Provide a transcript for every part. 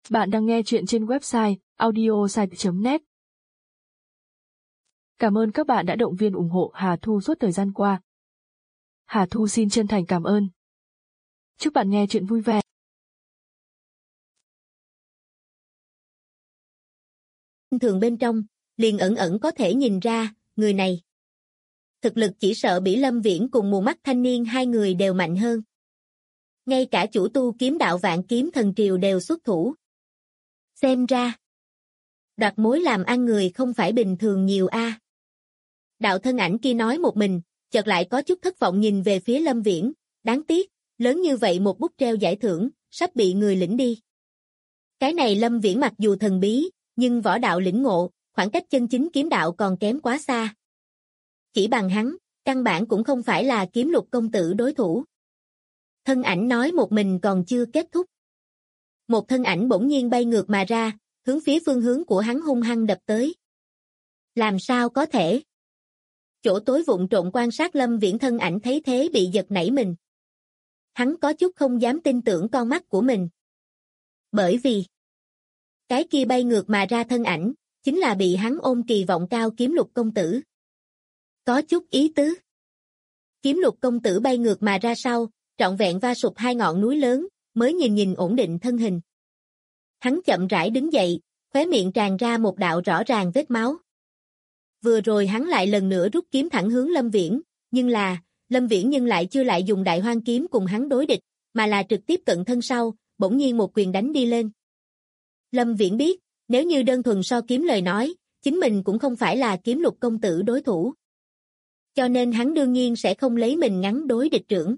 Bạn đang nghe chuyện trên website audiosite.net. Cảm ơn các bạn đã động viên ủng hộ Hà Thu suốt thời gian qua. Hà Thu xin chân thành cảm ơn. Chúc bạn nghe chuyện vui vẻ. Thường bên trong, liền ẩn ẩn có thể nhìn ra, người này. Thực lực chỉ sợ Bỉ Lâm Viễn cùng Mù Mắt Thanh Niên hai người đều mạnh hơn. Ngay cả chủ tu kiếm đạo Vạn Kiếm Thần Triều đều xuất thủ. Xem ra, đoạt mối làm ăn người không phải bình thường nhiều a. Đạo thân ảnh kia nói một mình, chợt lại có chút thất vọng nhìn về phía Lâm Viễn, đáng tiếc, lớn như vậy một bút treo giải thưởng, sắp bị người lĩnh đi. Cái này Lâm Viễn mặc dù thần bí, nhưng võ đạo lĩnh ngộ, khoảng cách chân chính kiếm đạo còn kém quá xa. Chỉ bằng hắn, căn bản cũng không phải là Kiếm Lục công tử đối thủ. Thân ảnh nói một mình còn chưa kết thúc. Một thân ảnh bỗng nhiên bay ngược mà ra, hướng phía phương hướng của hắn hung hăng đập tới. Làm sao có thể? Chỗ tối vụng trộn quan sát Lâm Viễn thân ảnh thấy thế bị giật nảy mình. Hắn có chút không dám tin tưởng con mắt của mình. Bởi vì, cái kia bay ngược mà ra thân ảnh, chính là bị hắn ôm kỳ vọng cao Kiếm Lục công tử. Có chút ý tứ. Kiếm Lục công tử bay ngược mà ra sau, trọn vẹn va sụp hai ngọn núi lớn, mới nhìn ổn định thân hình. Hắn chậm rãi đứng dậy, khóe miệng tràn ra một đạo rõ ràng vết máu. Vừa rồi hắn lại lần nữa rút kiếm thẳng hướng Lâm Viễn, nhưng Lâm Viễn lại chưa lại dùng Đại Hoang kiếm cùng hắn đối địch, mà là trực tiếp cận thân sau, bỗng nhiên một quyền đánh đi lên. Lâm Viễn biết, nếu như đơn thuần so kiếm lời nói, chính mình cũng không phải là Kiếm Lục công tử đối thủ. Cho nên hắn đương nhiên sẽ không lấy mình ngắn đối địch trưởng.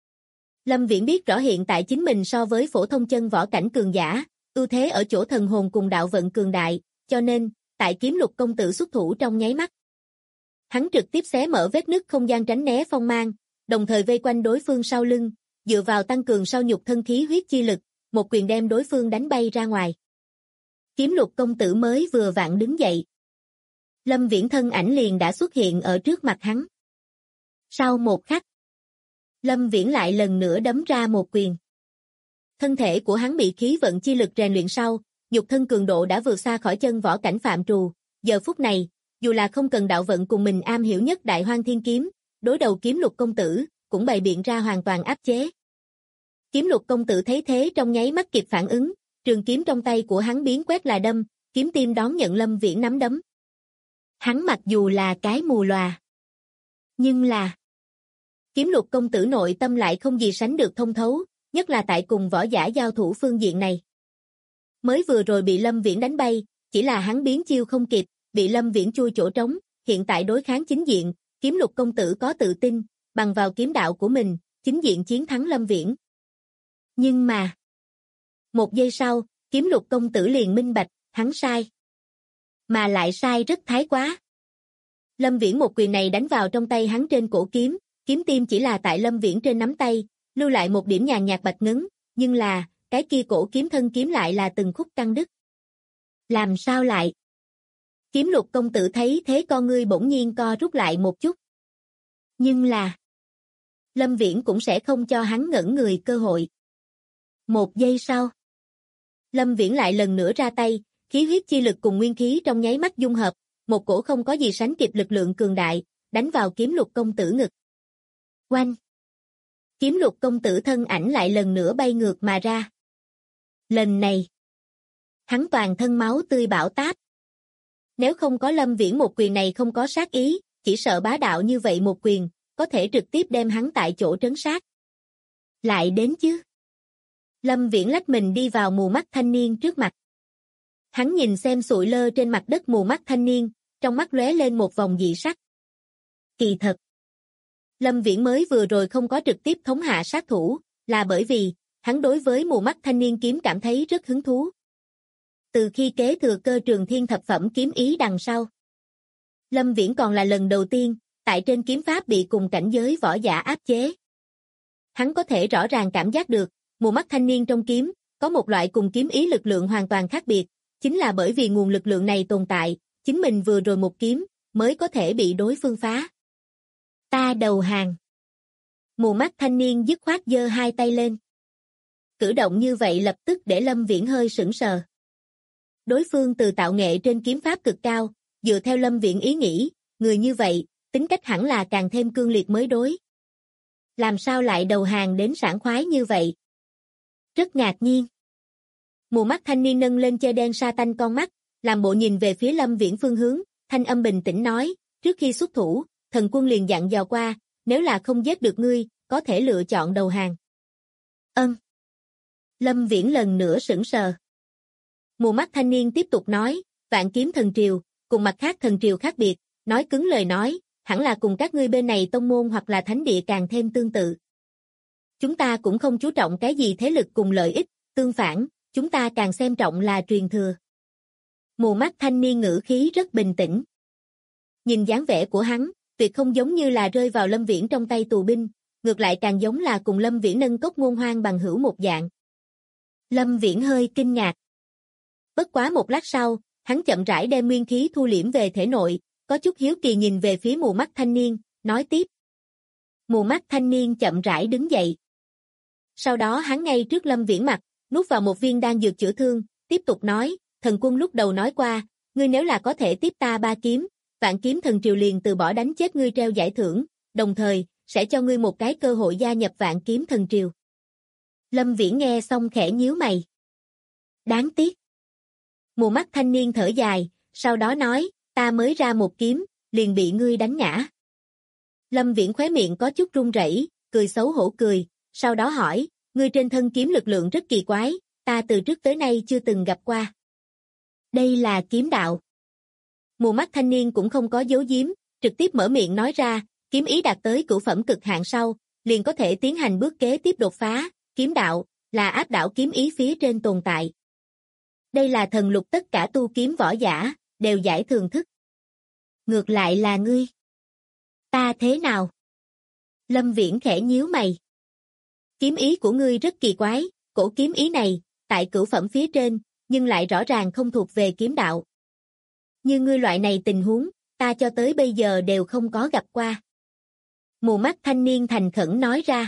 Lâm Viễn biết rõ hiện tại chính mình so với phổ thông chân võ cảnh cường giả, ưu thế ở chỗ thần hồn cùng đạo vận cường đại, cho nên, tại Kiếm Lục công tử xuất thủ trong nháy mắt. Hắn trực tiếp xé mở vết nứt không gian tránh né phong mang, đồng thời vây quanh đối phương sau lưng, dựa vào tăng cường sau nhục thân khí huyết chi lực, một quyền đem đối phương đánh bay ra ngoài. Kiếm Lục công tử mới vừa vặn đứng dậy. Lâm Viễn thân ảnh liền đã xuất hiện ở trước mặt hắn. Sau một khắc, Lâm Viễn lại lần nữa đấm ra một quyền. Thân thể của hắn bị khí vận chi lực rèn luyện sau, nhục thân cường độ đã vượt xa khỏi chân võ cảnh phạm trù. Giờ phút này, dù là không cần đạo vận cùng mình am hiểu nhất Đại Hoang Thiên Kiếm, đối đầu Kiếm Lục công tử, cũng bày biện ra hoàn toàn áp chế. Kiếm Lục công tử thấy thế trong nháy mắt kịp phản ứng, trường kiếm trong tay của hắn biến quét là đâm, kiếm tim đón nhận Lâm Viễn nắm đấm. Hắn mặc dù là cái mù lòa, nhưng Kiếm Lục công tử nội tâm lại không gì sánh được thông thấu, nhất là tại cùng võ giả giao thủ phương diện này. Mới vừa rồi bị Lâm Viễn đánh bay, chỉ là hắn biến chiêu không kịp, bị Lâm Viễn chui chỗ trống, hiện tại đối kháng chính diện, Kiếm Lục công tử có tự tin, bằng vào kiếm đạo của mình, chính diện chiến thắng Lâm Viễn. Nhưng mà, một giây sau, Kiếm Lục công tử liền minh bạch, hắn sai. Mà lại sai rất thái quá. Lâm Viễn một quyền này đánh vào trong tay hắn trên cổ kiếm, kiếm tim chỉ là tại Lâm Viễn trên nắm tay, lưu lại một điểm nhàn nhạt bạch ngấn, nhưng cái kia cổ kiếm thân kiếm lại là từng khúc căng đứt. Làm sao lại? Kiếm Lục công tử thấy thế con ngươi bỗng nhiên co rút lại một chút. Nhưng Lâm Viễn cũng sẽ không cho hắn ngẩn người cơ hội. Một giây sau, Lâm Viễn lại lần nữa ra tay, khí huyết chi lực cùng nguyên khí trong nháy mắt dung hợp, một cổ không có gì sánh kịp lực lượng cường đại, đánh vào Kiếm Lục công tử ngực. Oanh! Kiếm Lục công tử thân ảnh lại lần nữa bay ngược mà ra. Lần này, hắn toàn thân máu tươi bão táp. Nếu không có Lâm Viễn một quyền này không có sát ý, chỉ sợ bá đạo như vậy một quyền, có thể trực tiếp đem hắn tại chỗ trấn sát. Lại đến chứ. Lâm Viễn lách mình đi vào Mù Mắt thanh niên trước mặt. Hắn nhìn xem sụi lơ trên mặt đất Mù Mắt thanh niên, trong mắt lóe lên một vòng dị sắc. Kỳ thật, Lâm Viễn mới vừa rồi không có trực tiếp thống hạ sát thủ, là bởi vì, hắn đối với Mù Mắt thanh niên kiếm cảm thấy rất hứng thú. Từ khi kế thừa cơ Trường Thiên thập phẩm kiếm ý đằng sau, Lâm Viễn còn là lần đầu tiên, tại trên kiếm pháp bị cùng cảnh giới võ giả áp chế. Hắn có thể rõ ràng cảm giác được, Mù Mắt thanh niên trong kiếm, có một loại cùng kiếm ý lực lượng hoàn toàn khác biệt, chính là bởi vì nguồn lực lượng này tồn tại, chính mình vừa rồi một kiếm, mới có thể bị đối phương phá. Ta đầu hàng. Mù Mắt thanh niên dứt khoát giơ hai tay lên. Cử động như vậy lập tức để Lâm Viễn hơi sững sờ. Đối phương từ tạo nghệ trên kiếm pháp cực cao, dựa theo Lâm Viễn ý nghĩ, người như vậy, tính cách hẳn là càng thêm cương liệt mới đối. Làm sao lại đầu hàng đến sảng khoái như vậy? Rất ngạc nhiên. Mù mắt thanh niên nâng lên che đen sa tanh con mắt, làm bộ nhìn về phía Lâm Viễn phương hướng, thanh âm bình tĩnh nói, trước khi xuất thủ, thần quân liền dặn dò qua, nếu là không giết được ngươi, có thể lựa chọn đầu hàng. Lâm Viễn lần nữa sững sờ. Mù mắt thanh niên tiếp tục nói, Vạn Kiếm Thần Triều, cùng mặt khác thần triều khác biệt, nói cứng lời nói, hẳn là cùng các ngươi bên này tông môn hoặc là thánh địa càng thêm tương tự. Chúng ta cũng không chú trọng cái gì thế lực cùng lợi ích, tương phản, chúng ta càng xem trọng là truyền thừa. Mù mắt thanh niên ngữ khí rất bình tĩnh. Nhìn dáng vẻ của hắn, tuyệt không giống như là rơi vào Lâm Viễn trong tay tù binh, ngược lại càng giống là cùng Lâm Viễn nâng cốc ngôn hoang bằng hữu một dạng. Lâm Viễn hơi kinh ngạc. Bất quá một lát sau, hắn chậm rãi đem nguyên khí thu liễm về thể nội, có chút hiếu kỳ nhìn về phía mù mắt thanh niên, nói tiếp. Mù mắt thanh niên chậm rãi đứng dậy. Sau đó hắn ngay trước Lâm Viễn mặt, nuốt vào một viên đan dược chữa thương, tiếp tục nói, thần quân lúc đầu nói qua, ngươi nếu là có thể tiếp ta 3 kiếm, Vạn Kiếm Thần Triều liền từ bỏ đánh chết ngươi treo giải thưởng, đồng thời, sẽ cho ngươi một cái cơ hội gia nhập Vạn Kiếm Thần Triều. Lâm Viễn nghe xong khẽ nhíu mày. Đáng tiếc. Mù mắt thanh niên thở dài, sau đó nói, ta mới ra một kiếm, liền bị ngươi đánh ngã. Lâm Viễn khóe miệng có chút run rẩy, cười xấu hổ cười, sau đó hỏi, ngươi trên thân kiếm lực lượng rất kỳ quái, ta từ trước tới nay chưa từng gặp qua. Đây là kiếm đạo. Mù mắt thanh niên cũng không có giấu giếm, trực tiếp mở miệng nói ra, kiếm ý đạt tới cửu phẩm cực hạn sau, liền có thể tiến hành bước kế tiếp đột phá, kiếm đạo, là áp đảo kiếm ý phía trên tồn tại. Đây là thần lục tất cả tu kiếm võ giả, đều giải thường thức. Ngược lại là ngươi. Ta thế nào? Lâm Viễn khẽ nhíu mày. Kiếm ý của ngươi rất kỳ quái, cổ kiếm ý này, tại cửu phẩm phía trên, nhưng lại rõ ràng không thuộc về kiếm đạo. Như ngươi loại này tình huống, ta cho tới bây giờ đều không có gặp qua. Mù mắt thanh niên thành khẩn nói ra.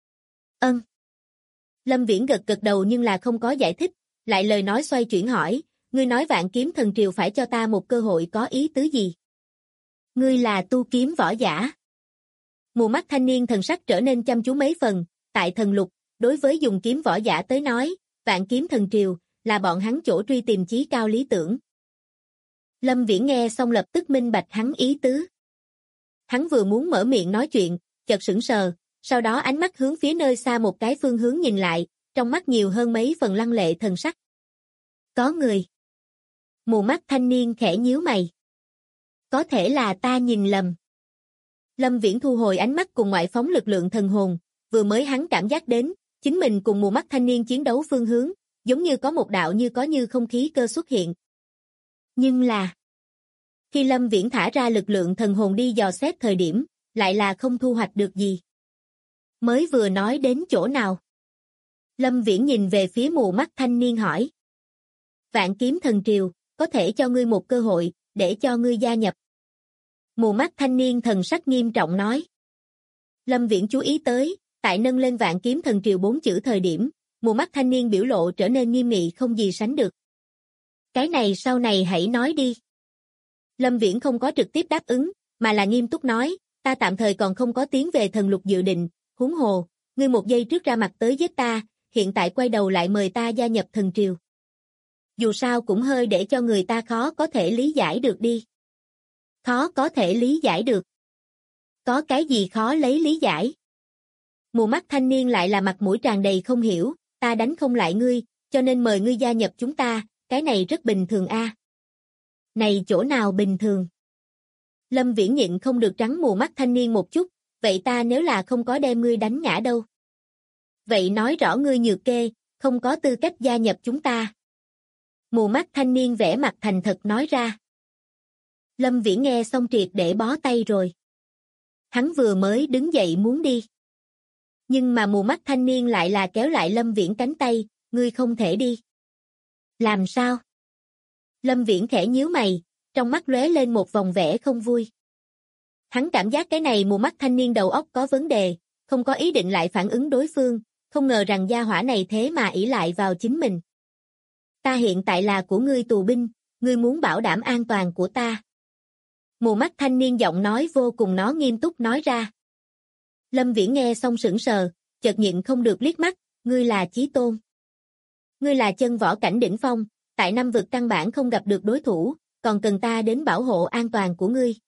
Lâm Viễn gật gật đầu nhưng là không có giải thích, lại lời nói xoay chuyển hỏi, ngươi nói Vạn Kiếm Thần Triều phải cho ta một cơ hội có ý tứ gì? Ngươi là tu kiếm võ giả. Mù mắt thanh niên thần sắc trở nên chăm chú mấy phần, tại thần lục, đối với dùng kiếm võ giả tới nói, Vạn Kiếm Thần Triều, là bọn hắn chỗ truy tìm chí cao lý tưởng. Lâm Viễn nghe xong lập tức minh bạch hắn ý tứ. Hắn vừa muốn mở miệng nói chuyện, chợt sững sờ, sau đó ánh mắt hướng phía nơi xa một cái phương hướng nhìn lại, trong mắt nhiều hơn mấy phần lăng lệ thần sắc. Có người. Mù mắt thanh niên khẽ nhíu mày. Có thể là ta nhìn lầm. Lâm Viễn thu hồi ánh mắt cùng ngoại phóng lực lượng thần hồn, vừa mới hắn cảm giác đến, chính mình cùng mù mắt thanh niên chiến đấu phương hướng, giống như có một đạo như có như không khí cơ xuất hiện. Nhưng là, khi Lâm Viễn thả ra lực lượng thần hồn đi dò xét thời điểm, lại là không thu hoạch được gì. Mới vừa nói đến chỗ nào? Lâm Viễn nhìn về phía mù mắt thanh niên hỏi. Vạn Kiếm Thần Triều, có thể cho ngươi một cơ hội, để cho ngươi gia nhập. Mù mắt thanh niên thần sắc nghiêm trọng nói. Lâm Viễn chú ý tới, tại nâng lên Vạn Kiếm Thần Triều 4 chữ thời điểm, mù mắt thanh niên biểu lộ trở nên nghiêm nghị không gì sánh được. Cái này sau này hãy nói đi. Lâm Viễn không có trực tiếp đáp ứng, mà là nghiêm túc nói, ta tạm thời còn không có tiến về thần lục dự định, huống hồ, ngươi một giây trước ra mặt tới giết ta, hiện tại quay đầu lại mời ta gia nhập thần triều. Dù sao cũng hơi để cho người ta khó có thể lý giải được đi. Khó có thể lý giải được. Có cái gì khó lấy lý giải? Mù mắt thanh niên lại là mặt mũi tràn đầy không hiểu, ta đánh không lại ngươi, cho nên mời ngươi gia nhập chúng ta, cái này rất bình thường a. Này chỗ nào bình thường? Lâm Viễn nhịn không được trắng mù mắt thanh niên một chút, vậy ta nếu là không có đem ngươi đánh ngã đâu? Vậy nói rõ ngươi nhược kê, không có tư cách gia nhập chúng ta. Mù mắt thanh niên vẻ mặt thành thật nói ra. Lâm Viễn nghe xong triệt để bó tay rồi. Hắn vừa mới đứng dậy muốn đi. Nhưng mà mù mắt thanh niên lại là kéo lại Lâm Viễn cánh tay, ngươi không thể đi. Làm sao? Lâm Viễn khẽ nhíu mày, trong mắt lóe lên một vòng vẻ không vui. Hắn cảm giác cái này mù mắt thanh niên đầu óc có vấn đề, không có ý định lại phản ứng đối phương, không ngờ rằng gia hỏa này thế mà ỷ lại vào chính mình. Ta hiện tại là của ngươi tù binh, ngươi muốn bảo đảm an toàn của ta. Mù mắt thanh niên giọng nói vô cùng nó nghiêm túc nói ra. Lâm Viễn nghe xong sững sờ, chợt nhịn không được liếc mắt, ngươi là Chí Tôn. Ngươi là chân võ cảnh đỉnh phong, tại Năm vực căn bản không gặp được đối thủ, còn cần ta đến bảo hộ an toàn của ngươi.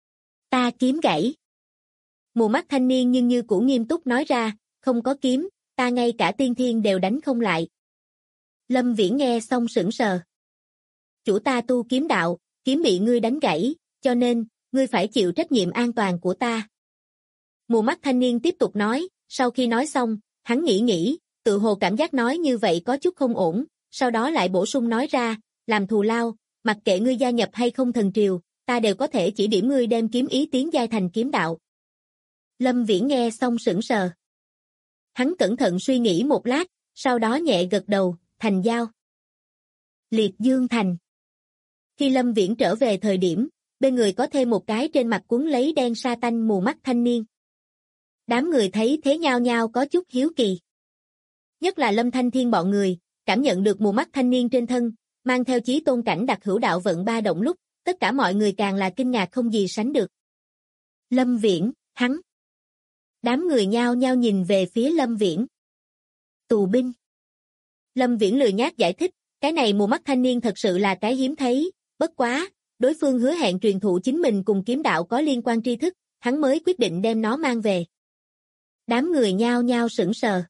Ta kiếm gãy. Mù mắt thanh niên nhưng như cũ nghiêm túc nói ra, không có kiếm, ta ngay cả tiên thiên đều đánh không lại. Lâm Viễn nghe xong sững sờ. Chủ ta tu kiếm đạo, kiếm bị ngươi đánh gãy, cho nên, ngươi phải chịu trách nhiệm an toàn của ta. Mù mắt thanh niên tiếp tục nói, sau khi nói xong, hắn nghĩ, tự hồ cảm giác nói như vậy có chút không ổn, sau đó lại bổ sung nói ra, làm thù lao, mặc kệ ngươi gia nhập hay không thần triều, ta đều có thể chỉ điểm ngươi đem kiếm ý tiến giai thành kiếm đạo. Lâm Viễn nghe xong sững sờ. Hắn cẩn thận suy nghĩ một lát, sau đó nhẹ gật đầu, thành giao. Liệt Dương Thành. Khi Lâm Viễn trở về thời điểm, bên người có thêm một cái trên mặt quấn lấy đen sa tanh mù mắt thanh niên. Đám người thấy thế nhao nhao có chút hiếu kỳ. Nhất là Lâm Thanh Thiên bọn người, cảm nhận được mù mắt thanh niên trên thân, mang theo chí tôn cảnh đặc hữu đạo vận ba động lúc, tất cả mọi người càng là kinh ngạc không gì sánh được. Lâm Viễn, hắn. Đám người nhao nhao nhìn về phía Lâm Viễn. Tù binh. Lâm Viễn lười nhác giải thích, cái này mù mắt thanh niên thật sự là cái hiếm thấy, bất quá, đối phương hứa hẹn truyền thụ chính mình cùng kiếm đạo có liên quan tri thức, hắn mới quyết định đem nó mang về. Đám người nhao nhao sững sờ.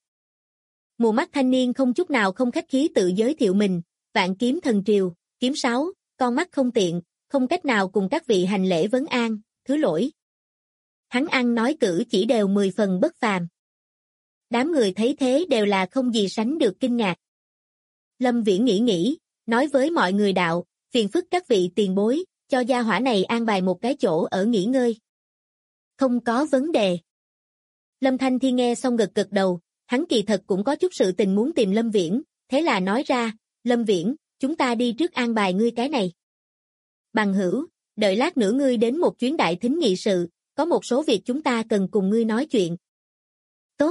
Mù mắt thanh niên không chút nào không khách khí tự giới thiệu mình, Vạn Kiếm Thần Triều, kiếm 6, con mắt không tiện, không cách nào cùng các vị hành lễ vấn an, thứ lỗi. Hắn ăn nói cử chỉ đều 10 phần bất phàm. Đám người thấy thế đều là không gì sánh được kinh ngạc. Lâm Viễn nghĩ, nói với mọi người đạo, phiền phức các vị tiền bối, cho gia hỏa này an bài một cái chỗ ở nghỉ ngơi. Không có vấn đề. Lâm Thanh Thiên nghe xong gật gật đầu, hắn kỳ thật cũng có chút sự tình muốn tìm Lâm Viễn, thế là nói ra, Lâm Viễn, chúng ta đi trước an bài ngươi cái này. Bằng hữu, đợi lát nữa ngươi đến một chuyến đại thính nghị sự, có một số việc chúng ta cần cùng ngươi nói chuyện. Tốt.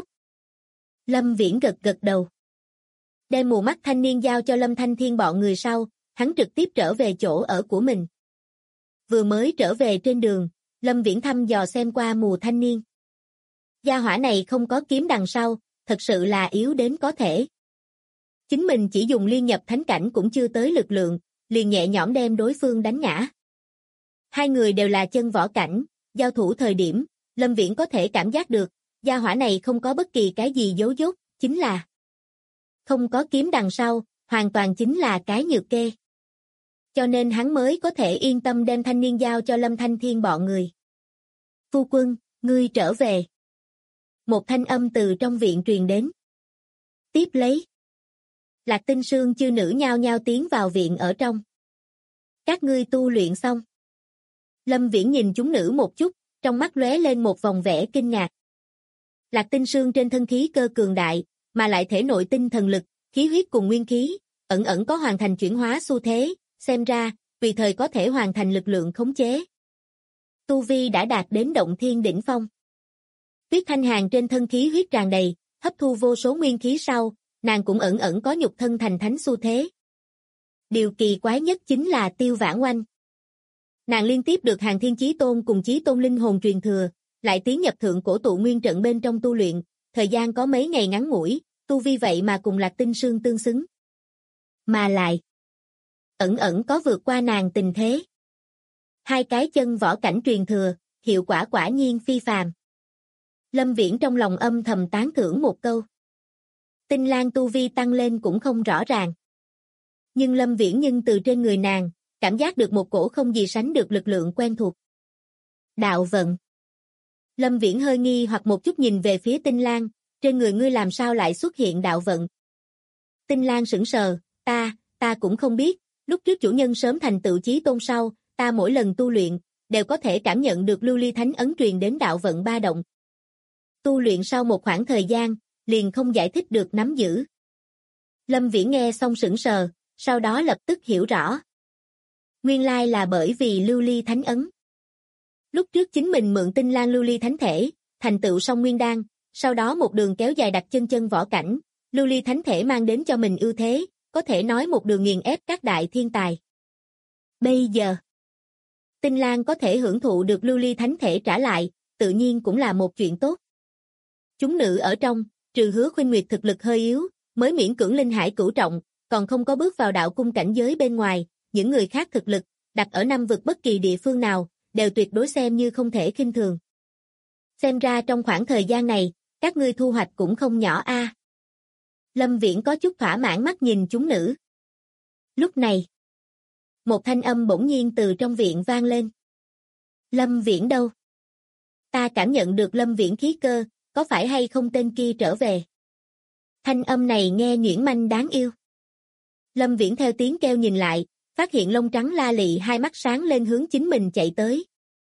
Lâm Viễn gật gật đầu. Đem mù mắt thanh niên giao cho Lâm Thanh Thiên bọn người sau, hắn trực tiếp trở về chỗ ở của mình. Vừa mới trở về trên đường, Lâm Viễn thăm dò xem qua mù thanh niên. Gia hỏa này không có kiếm đằng sau, thật sự là yếu đến có thể. Chính mình chỉ dùng liên nhập thánh cảnh cũng chưa tới lực lượng, liền nhẹ nhõm đem đối phương đánh ngã. Hai người đều là chân võ cảnh, giao thủ thời điểm, Lâm Viễn có thể cảm giác được, gia hỏa này không có bất kỳ cái gì giấu dốt, chính là không có kiếm đằng sau, hoàn toàn chính là cái nhược kê. Cho nên hắn mới có thể yên tâm đem thanh niên giao cho Lâm Thanh Thiên bọn người. Phu quân, ngươi trở về. Một thanh âm từ trong viện truyền đến. Tiếp lấy. Lạc Tinh Sương chư nữ nhao nhao tiến vào viện ở trong. Các ngươi tu luyện xong. Lâm Viễn nhìn chúng nữ một chút, trong mắt lóe lên một vòng vẻ kinh ngạc. Lạc Tinh Sương trên thân khí cơ cường đại, mà lại thể nội tinh thần lực, khí huyết cùng nguyên khí, ẩn ẩn có hoàn thành chuyển hóa xu thế, xem ra, tùy thời có thể hoàn thành lực lượng khống chế. Tu vi đã đạt đến động thiên đỉnh phong. Tuyết Thanh Hàn trên thân khí huyết tràn đầy, hấp thu vô số nguyên khí sau, nàng cũng ẩn ẩn có nhục thân thành thánh xu thế. Điều kỳ quái nhất chính là Tiêu Vãn Oanh. Nàng liên tiếp được Hàn Thiên Chí Tôn cùng Chí Tôn linh hồn truyền thừa, lại tiến nhập thượng cổ tụ nguyên trận bên trong tu luyện, thời gian có mấy ngày ngắn ngủi, tu vi vậy mà cùng Lạc Tinh Sương tương xứng. Mà lại, ẩn ẩn có vượt qua nàng tình thế. Hai cái chân võ cảnh truyền thừa, hiệu quả quả nhiên phi phàm. Lâm Viễn trong lòng âm thầm tán thưởng một câu. Tinh Lan tu vi tăng lên cũng không rõ ràng. Nhưng Lâm Viễn từ trên người nàng, cảm giác được một cổ không gì sánh được lực lượng quen thuộc. Đạo vận. Lâm Viễn hơi nghi hoặc một chút nhìn về phía Tinh Lan, trên người ngươi làm sao lại xuất hiện đạo vận. Tinh Lan sững sờ, ta cũng không biết, lúc trước chủ nhân sớm thành tựu chí tôn sau, ta mỗi lần tu luyện, đều có thể cảm nhận được lưu ly thánh ấn truyền đến đạo vận ba động. Tu luyện sau một khoảng thời gian, liền không giải thích được nắm giữ. Lâm Viễn nghe xong sững sờ, sau đó lập tức hiểu rõ. Nguyên lai là bởi vì lưu ly thánh ấn. Lúc trước chính mình mượn Tinh Lan lưu ly thánh thể, thành tựu song nguyên đan, sau đó một đường kéo dài đặt chân chân võ cảnh, lưu ly thánh thể mang đến cho mình ưu thế, có thể nói một đường nghiền ép các đại thiên tài. Bây giờ, Tinh Lan có thể hưởng thụ được lưu ly thánh thể trả lại, tự nhiên cũng là một chuyện tốt. Chúng nữ ở trong, trừ Hứa Khuynh Nguyệt thực lực hơi yếu, mới miễn cưỡng linh hải cửu trọng, còn không có bước vào đạo cung cảnh giới bên ngoài, những người khác thực lực, đặt ở năm vực bất kỳ địa phương nào, đều tuyệt đối xem như không thể khinh thường. Xem ra trong khoảng thời gian này, các ngươi thu hoạch cũng không nhỏ a. Lâm Viễn có chút thỏa mãn mắt nhìn chúng nữ. Lúc này, một thanh âm bỗng nhiên từ trong viện vang lên. Lâm Viễn đâu? Ta cảm nhận được Lâm Viễn khí cơ, có phải hay không tên kia trở về? Thanh âm này nghe nhuyễn manh đáng yêu. Lâm Viễn theo tiếng kêu nhìn lại, phát hiện lông trắng la lị hai mắt sáng lên hướng chính mình chạy tới.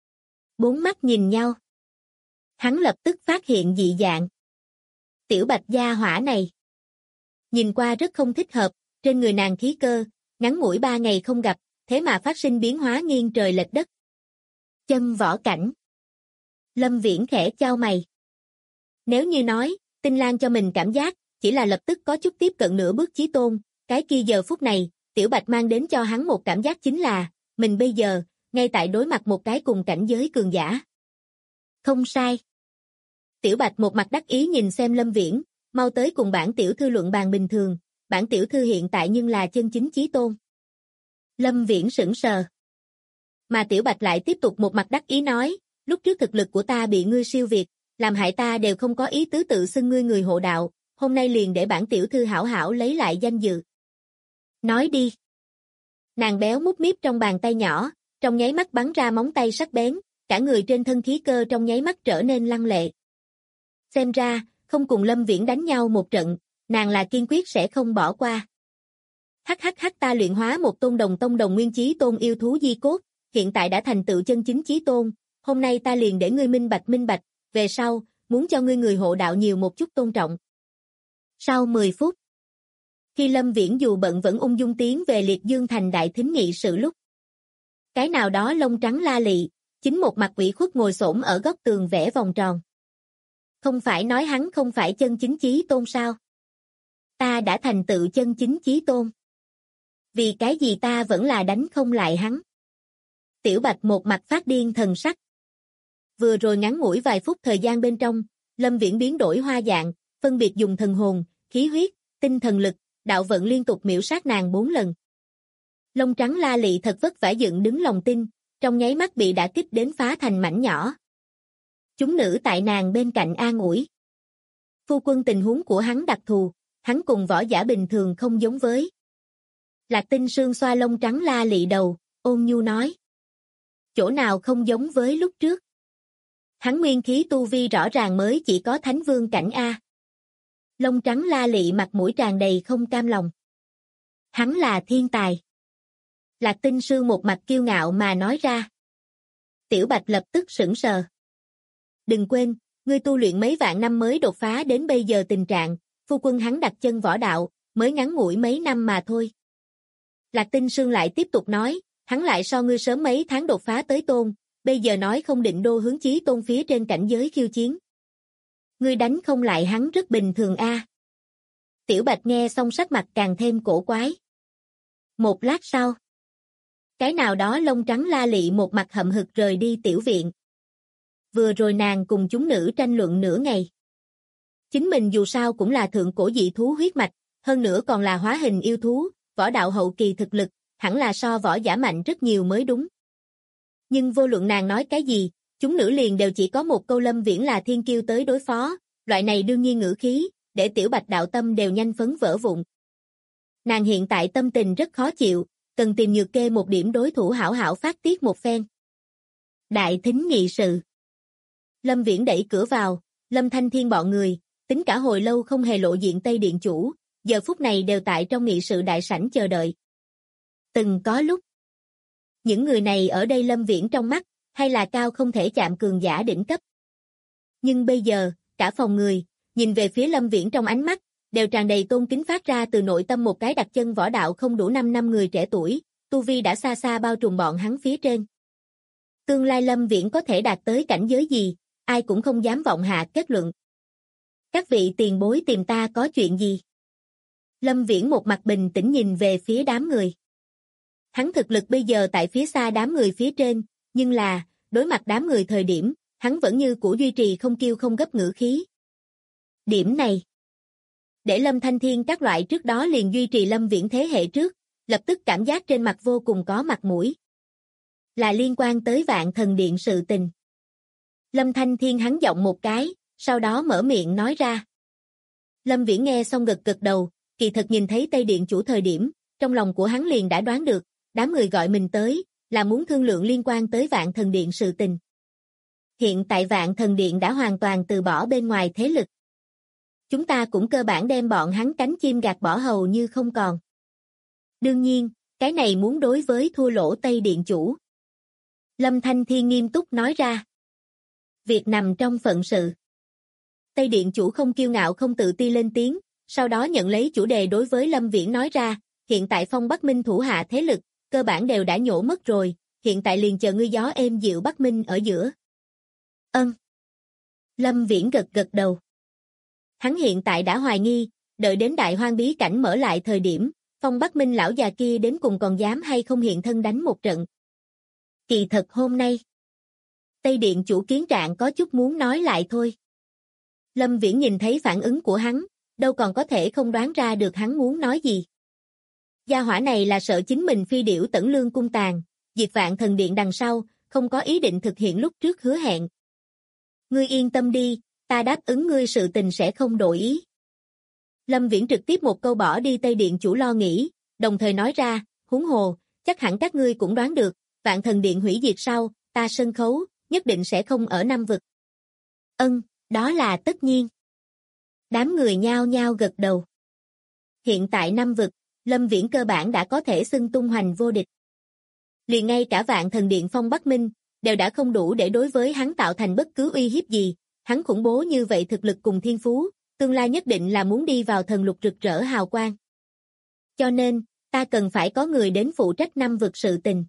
Bốn mắt nhìn nhau. Hắn lập tức phát hiện dị dạng. Tiểu bạch gia hỏa này. Nhìn qua rất không thích hợp, trên người nàng khí cơ, ngắn ngủi 3 ngày không gặp, thế mà phát sinh biến hóa nghiêng trời lệch đất. Chân võ cảnh. Lâm Viễn khẽ chau mày. Nếu như nói, Tinh Lan cho mình cảm giác, chỉ là lập tức có chút tiếp cận nửa bước chí tôn, cái kia giờ phút này, Tiểu Bạch mang đến cho hắn một cảm giác chính là, mình bây giờ, ngay tại đối mặt một cái cùng cảnh giới cường giả. Không sai. Tiểu Bạch một mặt đắc ý nhìn xem Lâm Viễn, mau tới cùng bản tiểu thư luận bàn bình thường, bản tiểu thư hiện tại nhưng là chân chính chí tôn. Lâm Viễn sững sờ. Mà Tiểu Bạch lại tiếp tục một mặt đắc ý nói, lúc trước thực lực của ta bị ngươi siêu việt, làm hại ta đều không có ý tứ tự xưng ngươi người hộ đạo, hôm nay liền để bản tiểu thư hảo hảo lấy lại danh dự. Nói đi. Nàng béo mút míp trong bàn tay nhỏ, trong nháy mắt bắn ra móng tay sắc bén, cả người trên thân khí cơ trong nháy mắt trở nên lăng lệ. Xem ra, không cùng Lâm Viễn đánh nhau một trận, nàng là kiên quyết sẽ không bỏ qua. Hắc ta luyện hóa một tôn đồng tông đồng nguyên chí tôn yêu thú di cốt, hiện tại đã thành tựu chân chính chí tôn, hôm nay ta liền để ngươi minh bạch, về sau, muốn cho ngươi người hộ đạo nhiều một chút tôn trọng. Sau 10 phút, khi Lâm Viễn dù bận vẫn ung dung tiến về Liệt Dương Thành đại thính nghị sự lúc. Cái nào đó lông trắng la lị, chính một mặt ủy khuất ngồi xổm ở góc tường vẽ vòng tròn. Không phải nói hắn không phải chân chính chí tôn sao? Ta đã thành tựu chân chính chí tôn. Vì cái gì ta vẫn là đánh không lại hắn? Tiểu Bạch một mặt phát điên thần sắc. Vừa rồi ngắn ngủi vài phút thời gian bên trong, Lâm Viễn biến đổi hoa dạng, phân biệt dùng thần hồn, khí huyết, tinh thần lực, đạo vận liên tục miểu sát nàng 4 lần. Lông trắng la lị thật vất vả dựng đứng lòng tin, trong nháy mắt bị đả kích đến phá thành mảnh nhỏ. Chúng nữ tại nàng bên cạnh an ủi. Phu quân tình huống của hắn đặc thù, hắn cùng võ giả bình thường không giống với. Lạc Tinh Sương xoa lông trắng la lị đầu, ôn nhu nói. Chỗ nào không giống với lúc trước? Hắn nguyên khí tu vi rõ ràng mới chỉ có thánh vương cảnh A. Lông trắng la lị mặt mũi tràn đầy không cam lòng. Hắn là thiên tài. Lạc Tinh Sương một mặt kiêu ngạo mà nói ra. Tiểu Bạch lập tức sững sờ. Đừng quên, ngươi tu luyện mấy vạn năm mới đột phá đến bây giờ tình trạng, phu quân hắn đặt chân võ đạo, mới ngắn ngủi mấy năm mà thôi. Lạc Tinh Sương lại tiếp tục nói, hắn lại so ngươi sớm mấy tháng đột phá tới tôn, bây giờ nói không định đô hướng chí tôn phía trên cảnh giới khiêu chiến. Ngươi đánh không lại hắn rất bình thường a. Tiểu Bạch nghe xong sắc mặt càng thêm cổ quái. Một lát sau, cái nào đó lông trắng la lị một mặt hậm hực rời đi tiểu viện. Vừa rồi nàng cùng chúng nữ tranh luận nửa ngày. Chính mình dù sao cũng là thượng cổ dị thú huyết mạch, hơn nữa còn là hóa hình yêu thú, võ đạo hậu kỳ thực lực, hẳn là so võ giả mạnh rất nhiều mới đúng. Nhưng vô luận nàng nói cái gì, chúng nữ liền đều chỉ có một câu Lâm Viễn là thiên kiêu tới đối phó, loại này đương nhiên ngữ khí, để Tiểu Bạch đạo tâm đều nhanh phấn vỡ vụn. Nàng hiện tại tâm tình rất khó chịu, cần tìm Nhược Kê một điểm đối thủ hảo hảo phát tiết một phen. Đại thính nghị sự. Lâm Viễn đẩy cửa vào, Lâm Thanh Thiên bọn người, tính cả hồi lâu không hề lộ diện Tây Điện chủ, giờ phút này đều tại trong nghị sự đại sảnh chờ đợi. Từng có lúc, những người này ở đây Lâm Viễn trong mắt, hay là cao không thể chạm cường giả đỉnh cấp. Nhưng bây giờ, cả phòng người, nhìn về phía Lâm Viễn trong ánh mắt, đều tràn đầy tôn kính phát ra từ nội tâm một cái đặt chân võ đạo không đủ 5 năm người trẻ tuổi, tu vi đã xa xa bao trùm bọn hắn phía trên. Tương lai Lâm Viễn có thể đạt tới cảnh giới gì, ai cũng không dám vọng hạ kết luận. Các vị tiền bối tìm ta có chuyện gì? Lâm Viễn một mặt bình tĩnh nhìn về phía đám người. Hắn thực lực bây giờ tại phía xa đám người phía trên, nhưng là, đối mặt đám người thời điểm, hắn vẫn như cũ duy trì không kiêu không gấp ngữ khí. Điểm này, để Lâm Thanh Thiên các loại trước đó liền duy trì Lâm Viễn thế hệ trước, lập tức cảm giác trên mặt vô cùng có mặt mũi. Là liên quan tới Vạn Thần Điện sự tình. Lâm Thanh Thiên hắn giọng một cái, sau đó mở miệng nói ra. Lâm Viễn nghe xong gật gật đầu, kỳ thật nhìn thấy Tây Điện chủ thời điểm, trong lòng của hắn liền đã đoán được, đám người gọi mình tới, là muốn thương lượng liên quan tới Vạn Thần Điện sự tình. Hiện tại Vạn Thần Điện đã hoàn toàn từ bỏ bên ngoài thế lực. Chúng ta cũng cơ bản đem bọn hắn cánh chim gạt bỏ hầu như không còn. Đương nhiên, cái này muốn đối với thua lỗ Tây Điện chủ. Lâm Thanh Thiên nghiêm túc nói ra. Việc nằm trong phận sự. Tây Điện chủ không kiêu ngạo không tự ti lên tiếng, sau đó nhận lấy chủ đề đối với Lâm Viễn nói ra, hiện tại Phong Bắc Minh thủ hạ thế lực, cơ bản đều đã nhổ mất rồi, hiện tại liền chờ ngươi gió êm dịu Bắc Minh ở giữa. Ân. Lâm Viễn gật gật đầu. Hắn hiện tại đã hoài nghi, đợi đến Đại Hoang bí cảnh mở lại thời điểm, Phong Bắc Minh lão già kia đến cùng còn dám hay không hiện thân đánh một trận. Kỳ thật hôm nay, Tây Điện chủ kiến trạng có chút muốn nói lại thôi. Lâm Viễn nhìn thấy phản ứng của hắn, đâu còn có thể không đoán ra được hắn muốn nói gì. Gia hỏa này là sợ chính mình phi điểu tẩn lương cung tàn, diệt Vạn Thần Điện đằng sau, không có ý định thực hiện lúc trước hứa hẹn. Ngươi yên tâm đi, ta đáp ứng ngươi sự tình sẽ không đổi ý. Lâm Viễn trực tiếp một câu bỏ đi Tây Điện chủ lo nghĩ, đồng thời nói ra, huống hồ, chắc hẳn các ngươi cũng đoán được, Vạn Thần Điện hủy diệt sau, ta sân khấu, nhất định sẽ không ở Nam vực. Ân, đó là tất nhiên. Đám người nhao nhao gật đầu. Hiện tại Nam vực, Lâm Viễn cơ bản đã có thể xưng tung hoành vô địch. Liền ngay cả Vạn Thần Điện Phong Bắc Minh, đều đã không đủ để đối với hắn tạo thành bất cứ uy hiếp gì, hắn khủng bố như vậy thực lực cùng thiên phú, tương lai nhất định là muốn đi vào thần lục rực rỡ hào quang. Cho nên, ta cần phải có người đến phụ trách Nam vực sự tình.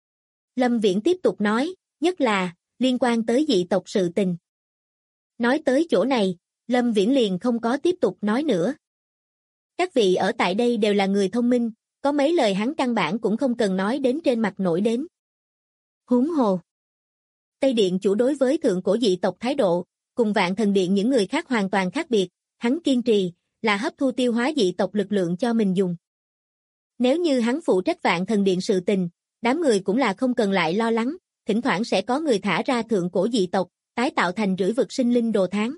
Lâm Viễn tiếp tục nói, nhất là, liên quan tới dị tộc sự tình. Nói tới chỗ này, Lâm Viễn liền không có tiếp tục nói nữa. Các vị ở tại đây đều là người thông minh, có mấy lời hắn căn bản cũng không cần nói đến trên mặt nổi đến. Huống hồ. Tây Điện chủ đối với thượng cổ dị tộc thái độ, cùng Vạn Thần Điện những người khác hoàn toàn khác biệt, hắn kiên trì, là hấp thu tiêu hóa dị tộc lực lượng cho mình dùng. Nếu như hắn phụ trách Vạn Thần Điện sự tình, đám người cũng là không cần lại lo lắng, thỉnh thoảng sẽ có người thả ra thượng cổ dị tộc, tái tạo thành rưỡi vực sinh linh đồ tháng.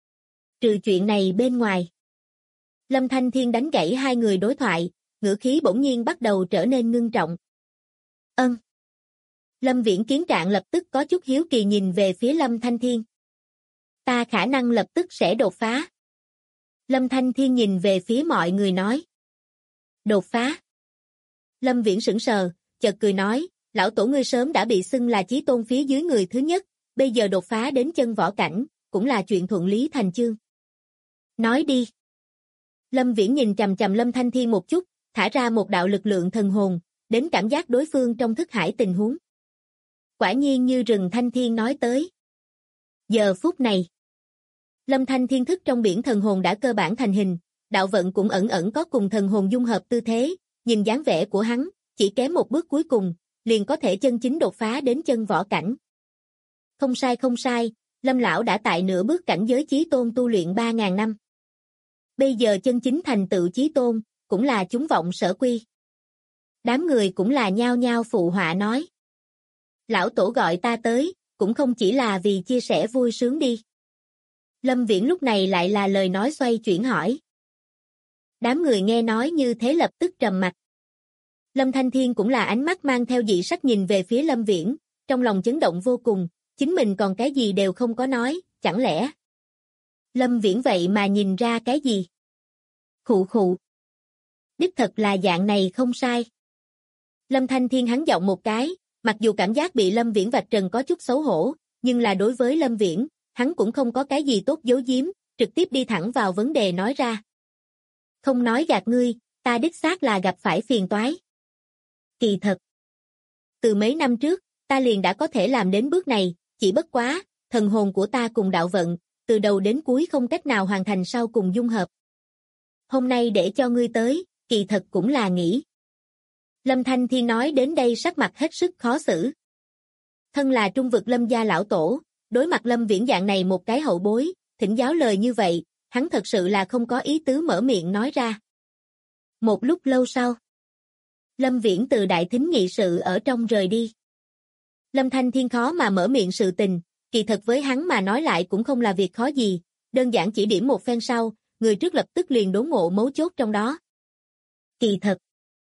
Trừ chuyện này bên ngoài. Lâm Thanh Thiên đánh gãy hai người đối thoại, ngữ khí bỗng nhiên bắt đầu trở nên ngưng trọng. Ân. Lâm Viễn kiến trạng lập tức có chút hiếu kỳ nhìn về phía Lâm Thanh Thiên. Ta khả năng lập tức sẽ đột phá. Lâm Thanh Thiên nhìn về phía mọi người nói. Đột phá. Lâm Viễn sững sờ, chợt cười nói, lão tổ ngươi sớm đã bị xưng là chí tôn phía dưới người thứ nhất, bây giờ đột phá đến chân võ cảnh, cũng là chuyện thuận lý thành chương. Nói đi. Lâm Viễn nhìn chằm chằm Lâm Thanh Thiên một chút, thả ra một đạo lực lượng thần hồn, đến cảm giác đối phương trong thức hải tình huống. Quả nhiên như rừng Thanh Thiên nói tới. Giờ phút này, Lâm Thanh Thiên thức trong biển thần hồn đã cơ bản thành hình, đạo vận cũng ẩn ẩn có cùng thần hồn dung hợp tư thế, nhìn dáng vẻ của hắn, chỉ kém một bước cuối cùng, liền có thể chân chính đột phá đến chân võ cảnh. Không sai không sai, Lâm lão đã tại nửa bước cảnh giới chí tôn tu luyện 3.000 năm. Bây giờ chân chính thành tựu chí tôn, cũng là chúng vọng sở quy. Đám người cũng là nhao nhao phụ họa nói. Lão tổ gọi ta tới, cũng không chỉ là vì chia sẻ vui sướng đi. Lâm Viễn lúc này lại là lời nói xoay chuyển hỏi. Đám người nghe nói như thế lập tức trầm mặt. Lâm Thanh Thiên cũng là ánh mắt mang theo dị sắc nhìn về phía Lâm Viễn, trong lòng chấn động vô cùng, chính mình còn cái gì đều không có nói, chẳng lẽ. Lâm Viễn vậy mà nhìn ra cái gì? Khụ khụ. Đích thật là dạng này không sai. Lâm Thanh Thiên hắn giọng một cái, mặc dù cảm giác bị Lâm Viễn vạch trần có chút xấu hổ, nhưng là đối với Lâm Viễn, hắn cũng không có cái gì tốt giấu giếm, trực tiếp đi thẳng vào vấn đề nói ra. Không nói gạt ngươi, ta đích xác là gặp phải phiền toái. Kỳ thật. Từ mấy năm trước, ta liền đã có thể làm đến bước này, chỉ bất quá, thần hồn của ta cùng đạo vận, từ đầu đến cuối không cách nào hoàn thành sau cùng dung hợp. Hôm nay để cho ngươi tới, kỳ thật cũng là nghĩ. Lâm Thanh Thiên nói đến đây sắc mặt hết sức khó xử. Thân là trung vực Lâm gia lão tổ, đối mặt Lâm Viễn dạng này một cái hậu bối, thỉnh giáo lời như vậy, hắn thật sự là không có ý tứ mở miệng nói ra. Một lúc lâu sau, Lâm Viễn từ đại thính nghị sự ở trong rời đi. Lâm Thanh Thiên khó mà mở miệng sự tình, kỳ thật với hắn mà nói lại cũng không là việc khó gì, đơn giản chỉ điểm một phen sau, người trước lập tức liền đốn ngộ mấu chốt trong đó. Kỳ thật,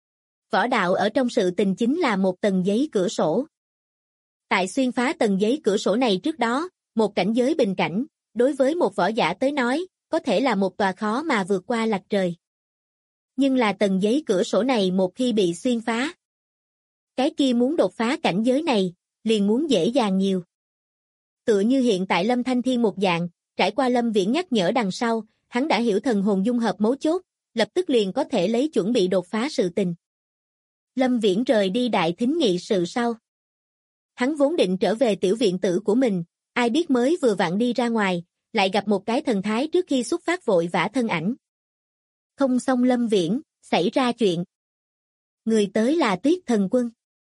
võ đạo ở trong sự tình chính là một tầng giấy cửa sổ. Tại xuyên phá tầng giấy cửa sổ này trước đó, một cảnh giới bình cảnh, đối với một võ giả tới nói, có thể là một tòa khó mà vượt qua lạch trời. Nhưng là tầng giấy cửa sổ này một khi bị xuyên phá, cái kia muốn đột phá cảnh giới này, liền muốn dễ dàng nhiều. Tựa như hiện tại Lâm Thanh Thiên một dạng, trải qua Lâm Viễn nhắc nhở đằng sau, hắn đã hiểu thần hồn dung hợp mấu chốt, lập tức liền có thể lấy chuẩn bị đột phá sự tình. Lâm Viễn rời đi đại thính nghị sự sau. Hắn vốn định trở về tiểu viện tử của mình, ai biết mới vừa vặn đi ra ngoài, lại gặp một cái thần thái trước khi xuất phát vội vã thân ảnh. Không xong Lâm Viễn, xảy ra chuyện. Người tới là Tuyết Thần Quân.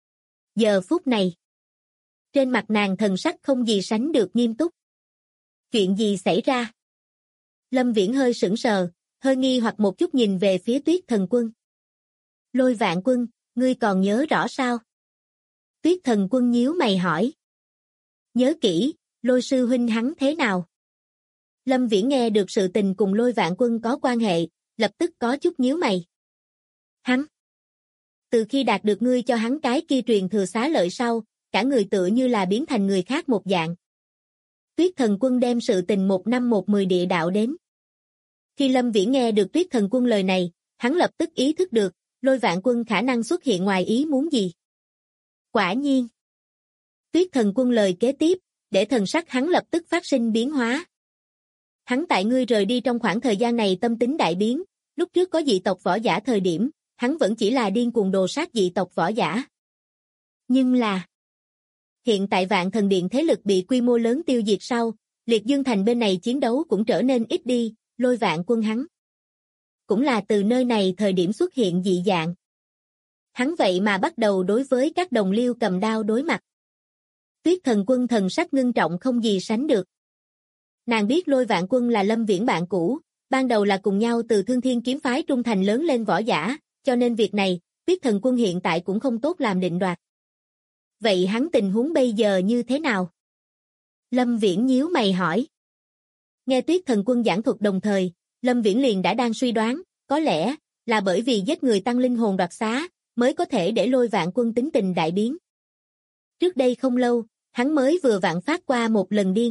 Giờ phút này, trên mặt nàng thần sắc không gì sánh được nghiêm túc. Chuyện gì xảy ra? Lâm Viễn hơi sững sờ, hơi nghi hoặc một chút nhìn về phía Tuyết Thần Quân. Lôi Vạn Quân, ngươi còn nhớ rõ sao? Tuyết Thần Quân nhíu mày hỏi. Nhớ kỹ, Lôi sư huynh hắn thế nào? Lâm Viễn nghe được sự tình cùng Lôi Vạn Quân có quan hệ, lập tức có chút nhíu mày. Hắn. Từ khi đạt được ngươi cho hắn cái kia truyền thừa xá lợi sau, cả người tựa như là biến thành người khác một dạng. Tuyết Thần Quân đem sự tình 1 năm 1 10 địa đạo đến. Khi Lâm Viễn nghe được Tuyết Thần Quân lời này, hắn lập tức ý thức được, Lôi Vạn Quân khả năng xuất hiện ngoài ý muốn gì. Quả nhiên. Tuyết Thần Quân lời kế tiếp, để thần sắc hắn lập tức phát sinh biến hóa. Hắn tại ngươi rời đi trong khoảng thời gian này tâm tính đại biến, lúc trước có dị tộc võ giả thời điểm, hắn vẫn chỉ là điên cuồng đồ sát dị tộc võ giả. Nhưng là, hiện tại Vạn Thần Điện thế lực bị quy mô lớn tiêu diệt sau, Liệt Dương Thành bên này chiến đấu cũng trở nên ít đi, Lôi Vạn Quân hắn. Cũng là từ nơi này thời điểm xuất hiện dị dạng. Hắn vậy mà bắt đầu đối với các đồng liêu cầm đao đối mặt. Tuyết Thần Quân thần sắc ngưng trọng không gì sánh được. Nàng biết Lôi Vạn Quân là Lâm Viễn bạn cũ, ban đầu là cùng nhau từ Thương Thiên kiếm phái trung thành lớn lên võ giả, cho nên việc này, Tuyết Thần Quân hiện tại cũng không tốt làm định đoạt. Vậy hắn tình huống bây giờ như thế nào? Lâm Viễn nhíu mày hỏi. Nghe Tuyết Thần Quân giảng thuật đồng thời, Lâm Viễn liền đã đang suy đoán, có lẽ là bởi vì giết người tăng linh hồn đoạt xá, mới có thể để Lôi Vạn Quân tính tình đại biến. Trước đây không lâu, hắn mới vừa vặn phát qua một lần điên.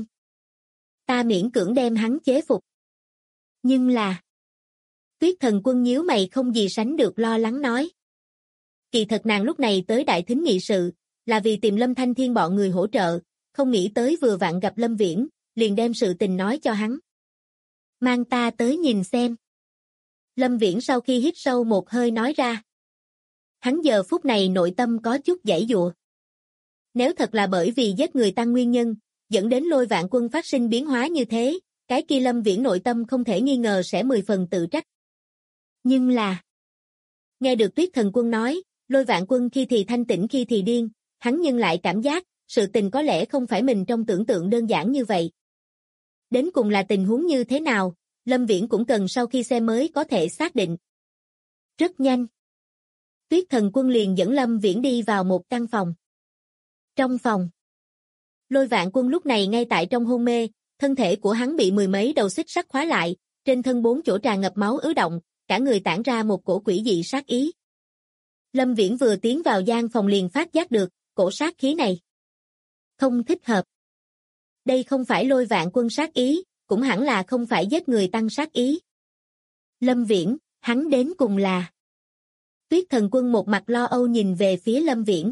Ta miễn cưỡng đem hắn chế phục. Nhưng là... Tuyết Thần Quân nhíu mày không gì sánh được lo lắng nói. Kỳ thật nàng lúc này tới đại thính nghị sự, là vì tìm Lâm Thanh Thiên bọn người hỗ trợ, không nghĩ tới vừa vặn gặp Lâm Viễn, liền đem sự tình nói cho hắn. Mang ta tới nhìn xem. Lâm Viễn sau khi hít sâu một hơi nói ra. Hắn giờ phút này nội tâm có chút giãy giụa. Nếu thật là bởi vì giết người tăng nguyên nhân, dẫn đến Lôi Vạn Quân phát sinh biến hóa như thế, cái kia Lâm Viễn nội tâm không thể nghi ngờ sẽ 10 phần tự trách. Nhưng là... Nghe được Tuyết Thần Quân nói, Lôi Vạn Quân khi thì thanh tĩnh khi thì điên, hắn nhưng lại cảm giác, sự tình có lẽ không phải mình trong tưởng tượng đơn giản như vậy. Đến cùng là tình huống như thế nào, Lâm Viễn cũng cần sau khi xem mới có thể xác định. Rất nhanh. Tuyết Thần Quân liền dẫn Lâm Viễn đi vào một căn phòng. Trong phòng, Lôi Vạn Quân lúc này ngay tại trong hôn mê, thân thể của hắn bị 10 mấy đầu xích sắt khóa lại, trên thân 4 chỗ tràn ngập máu ứ động, cả người tản ra một cổ quỷ dị sát ý. Lâm Viễn vừa tiến vào gian phòng liền phát giác được, cổ sát khí này không thích hợp. Đây không phải Lôi Vạn Quân sát ý, cũng hẳn là không phải giết người tăng sát ý. Lâm Viễn, hắn đến cùng là... Tuyết Thần Quân một mặt lo âu nhìn về phía Lâm Viễn.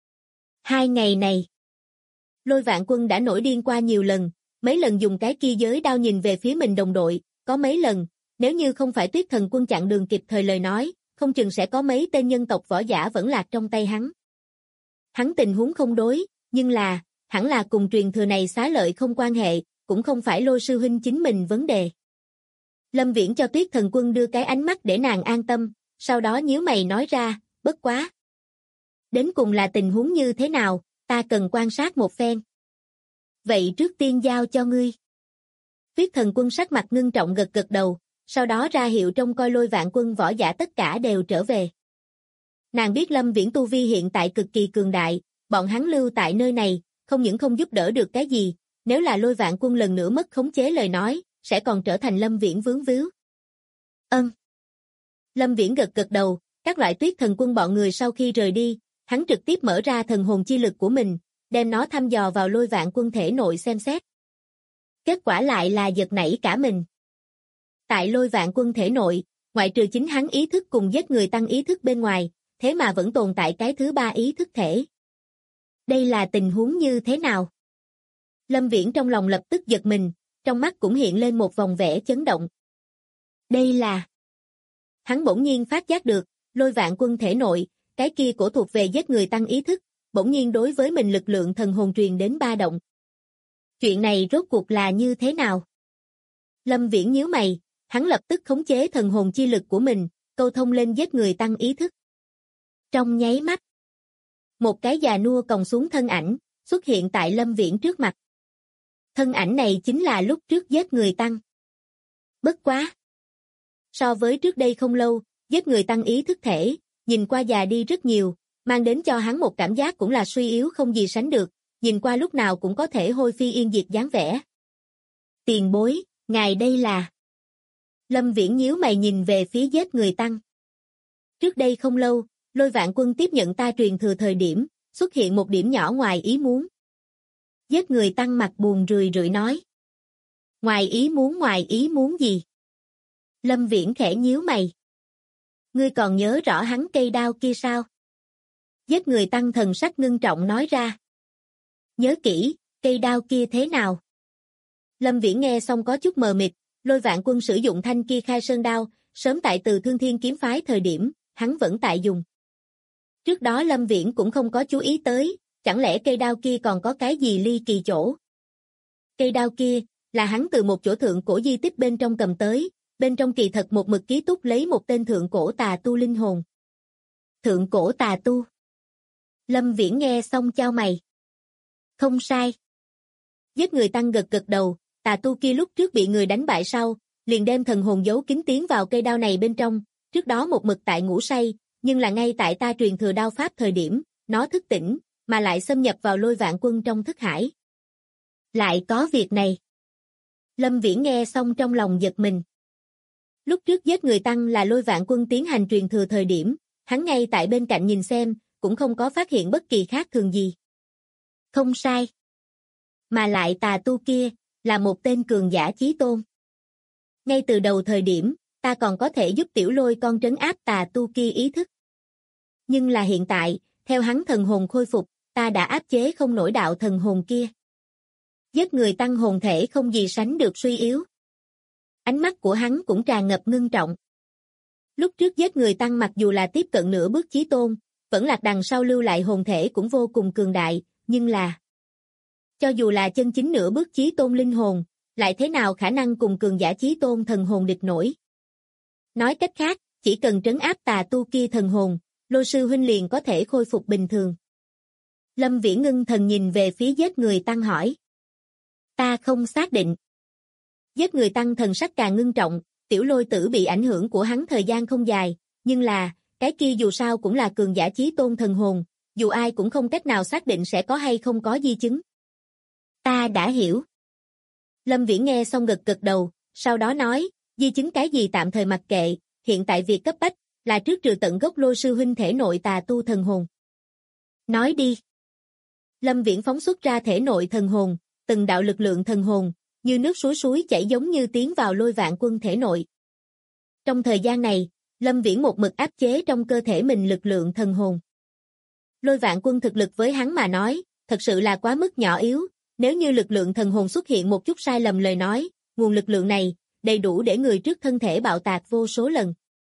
2 ngày này, Lôi Vạn Quân đã nổi điên qua nhiều lần, mấy lần dùng cái kia giới đao nhìn về phía mình đồng đội, có mấy lần, nếu như không phải Tuyết Thần Quân chặn đường kịp thời lời nói, không chừng sẽ có mấy tên nhân tộc võ giả vẫn lạc trong tay hắn. Hắn tình huống không đối, nhưng là, hẳn là cùng truyền thừa này xá lợi không quan hệ, cũng không phải Lôi sư huynh chính mình vấn đề. Lâm Viễn cho Tuyết Thần Quân đưa cái ánh mắt để nàng an tâm, sau đó nhíu mày nói ra, bất quá. Đến cùng là tình huống như thế nào, ta cần quan sát một phen. Vậy trước tiên giao cho ngươi. Tuyết Thần Quân sắc mặt ngưng trọng gật gật đầu, sau đó ra hiệu trông coi Lôi Vạn Quân võ giả tất cả đều trở về. Nàng biết Lâm Viễn tu vi hiện tại cực kỳ cường đại, bọn hắn lưu tại nơi này, không những không giúp đỡ được cái gì, nếu là Lôi Vạn Quân lần nữa mất khống chế lời nói, sẽ còn trở thành Lâm Viễn vướng víu. Lâm Viễn gật gật đầu, các loại Tuyết Thần Quân bọn người sau khi rời đi, hắn trực tiếp mở ra thần hồn chi lực của mình, đem nó thăm dò vào Lôi Vạn Quân thể nội xem xét. Kết quả lại là giật nảy cả mình. Tại Lôi Vạn Quân thể nội, ngoại trừ chính hắn ý thức cùng giết người tăng ý thức bên ngoài, thế mà vẫn tồn tại cái thứ ba ý thức thể. Đây là tình huống như thế nào? Lâm Viễn trong lòng lập tức giật mình, trong mắt cũng hiện lên một vòng vẻ chấn động. Đây là... Hắn bỗng nhiên phát giác được, Lôi Vạn Quân thể nội, cái kia cổ thuộc về giết người tăng ý thức, bỗng nhiên đối với mình lực lượng thần hồn truyền đến ba động. Chuyện này rốt cuộc là như thế nào? Lâm Viễn nhíu mày, hắn lập tức khống chế thần hồn chi lực của mình, câu thông lên giết người tăng ý thức. Trong nháy mắt, một cái già nua còng xuống thân ảnh, xuất hiện tại Lâm Viễn trước mặt. Thân ảnh này chính là lúc trước giết người tăng. Bất quá. So với trước đây không lâu, giết người tăng ý thức thể, nhìn qua già đi rất nhiều, mang đến cho hắn một cảm giác cũng là suy yếu không gì sánh được, nhìn qua lúc nào cũng có thể hôi phi yên diệt dáng vẻ. Tiền bối, ngài đây là... Lâm Viễn nhíu mày nhìn về phía giết người tăng. Trước đây không lâu, Lôi Vạn Quân tiếp nhận ta truyền thừa thời điểm, xuất hiện một điểm nhỏ ngoài ý muốn. Giết người tăng mặt buồn rười rượi nói. Ngoài ý muốn gì? Lâm Viễn khẽ nhíu mày. Ngươi còn nhớ rõ hắn cây đao kia sao? Giết người tăng thần sắc ngưng trọng nói ra. Nhớ kỹ, cây đao kia thế nào? Lâm Viễn nghe xong có chút mờ mịt, Lôi Vạn Quân sử dụng thanh kia khai sơn đao, sớm tại từ Thương Thiên kiếm phái thời điểm, hắn vẫn tại dùng. Trước đó Lâm Viễn cũng không có chú ý tới, chẳng lẽ cây đao kia còn có cái gì ly kỳ chỗ? Cây đao kia, là hắn từ một chỗ thượng cổ di tích bên trong cầm tới, bên trong kỳ thật một mực ký túc lấy một tên thượng cổ tà tu linh hồn. Thượng cổ tà tu. Lâm Viễn nghe xong chau mày. Không sai. Giết người tăng gật gật đầu, tà tu kia lúc trước bị người đánh bại sau, liền đem thần hồn giấu kín tiến vào cây đao này bên trong, trước đó một mực tại ngủ say, nhưng là ngay tại ta truyền thừa đao pháp thời điểm, nó thức tỉnh, mà lại xâm nhập vào Lôi Vạn Quân trong thức hải. Lại có việc này. Lâm Viễn nghe xong trong lòng giật mình. Lúc trước giết người tăng là Lôi Vạn Quân tiến hành truyền thừa thời điểm, hắn ngay tại bên cạnh nhìn xem, cũng không có phát hiện bất kỳ khác thường gì. Không sai. Mà lại tà tu kia, là một tên cường giả chí tôn. Ngay từ đầu thời điểm, ta còn có thể giúp Tiểu Lôi con trấn áp tà tu kia ý thức. Nhưng là hiện tại, theo hắn thần hồn khôi phục, ta đã áp chế không nổi đạo thần hồn kia. Giết người tăng hồn thể không gì sánh được suy yếu. Ánh mắt của hắn cũng tràn ngập ngưng trọng. Lúc trước giết người tăng mặc dù là tiếp cận nửa bước chí tôn, vẫn lạc đằng sau lưu lại hồn thể cũng vô cùng cường đại, nhưng là... Cho dù là chân chính nửa bước chí tôn linh hồn, lại thế nào khả năng cùng cường giả chí tôn thần hồn địch nổi. Nói cách khác, chỉ cần trấn áp tà tu kia thần hồn, Lôi sư huynh liền có thể khôi phục bình thường. Lâm Viễn ngưng thần nhìn về phía giết người tăng hỏi. Ta không xác định. Giết người tăng thần sắc càng ngưng trọng, Tiểu Lôi tử bị ảnh hưởng của hắn thời gian không dài, nhưng là, cái kia dù sao cũng là cường giả chí tôn thần hồn, dù ai cũng không cách nào xác định sẽ có hay không có di chứng. Ta đã hiểu. Lâm Viễn nghe xong gật gật đầu, sau đó nói, di chứng cái gì tạm thời mặc kệ, hiện tại việc cấp bách, là trước trừ tận gốc Lôi sư huynh thể nội tà tu thần hồn. Nói đi. Lâm Viễn phóng xuất ra thể nội thần hồn, từng đạo lực lượng thần hồn, như nước suối chảy giống như tiến vào Lôi Vạn Quân thể nội. Trong thời gian này, Lâm Viễn một mực áp chế trong cơ thể mình lực lượng thần hồn. Lôi Vạn Quân thực lực với hắn mà nói, thật sự là quá mức nhỏ yếu, nếu như lực lượng thần hồn xuất hiện một chút sai lầm lời nói, nguồn lực lượng này, đầy đủ để người trước thân thể bạo tạc vô số lần.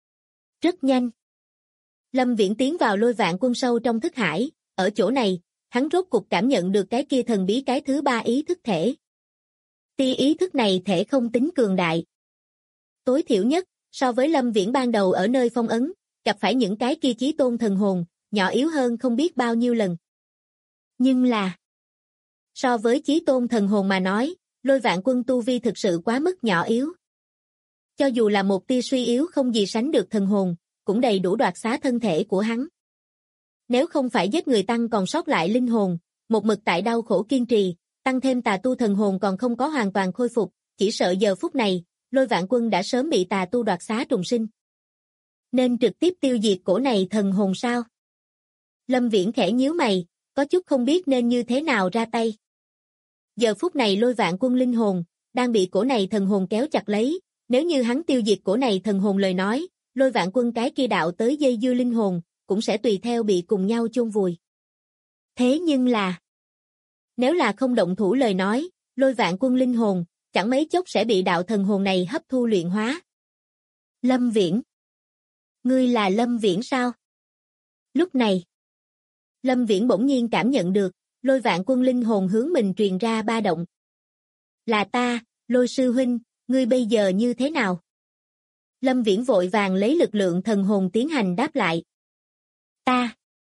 Rất nhanh. Lâm Viễn tiến vào Lôi Vạn Quân sâu trong thức hải, ở chỗ này, hắn rốt cục cảm nhận được cái kia thần bí cái thứ ba ý thức thể. Tia ý thức này thể không tính cường đại. Tối thiểu nhất, so với Lâm Viễn ban đầu ở nơi phong ấn, gặp phải những cái kia chí tôn thần hồn, nhỏ yếu hơn không biết bao nhiêu lần. Nhưng là, so với chí tôn thần hồn mà nói, Lôi Vạn Quân tu vi thực sự quá mức nhỏ yếu. Cho dù là một tia suy yếu không gì sánh được thần hồn, cũng đầy đủ đoạt xá thân thể của hắn. Nếu không phải giết người tăng còn sót lại linh hồn, một mực tại đau khổ kiên trì, tăng thêm tà tu thần hồn còn không có hoàn toàn khôi phục, chỉ sợ giờ phút này, Lôi Vạn Quân đã sớm bị tà tu đoạt xá trùng sinh. Nên trực tiếp tiêu diệt cổ này thần hồn sao? Lâm Viễn khẽ nhíu mày, có chút không biết nên như thế nào ra tay. Giờ phút này Lôi Vạn Quân linh hồn, đang bị cổ này thần hồn kéo chặt lấy, nếu như hắn tiêu diệt cổ này thần hồn lời nói, Lôi Vạn Quân cái kia đạo tới dây dưa linh hồn, cũng sẽ tùy theo bị cùng nhau chôn vùi. Thế nhưng là, nếu là không động thủ lời nói, Lôi Vạn Quân linh hồn, chẳng mấy chốc sẽ bị đạo thần hồn này hấp thu luyện hóa. Lâm Viễn. Ngươi là Lâm Viễn sao? Lúc này, Lâm Viễn bỗng nhiên cảm nhận được, Lôi Vạn Quân linh hồn hướng mình truyền ra ba động. Là ta, Lôi sư huynh, ngươi bây giờ như thế nào? Lâm Viễn vội vàng lấy lực lượng thần hồn tiến hành đáp lại. Ta.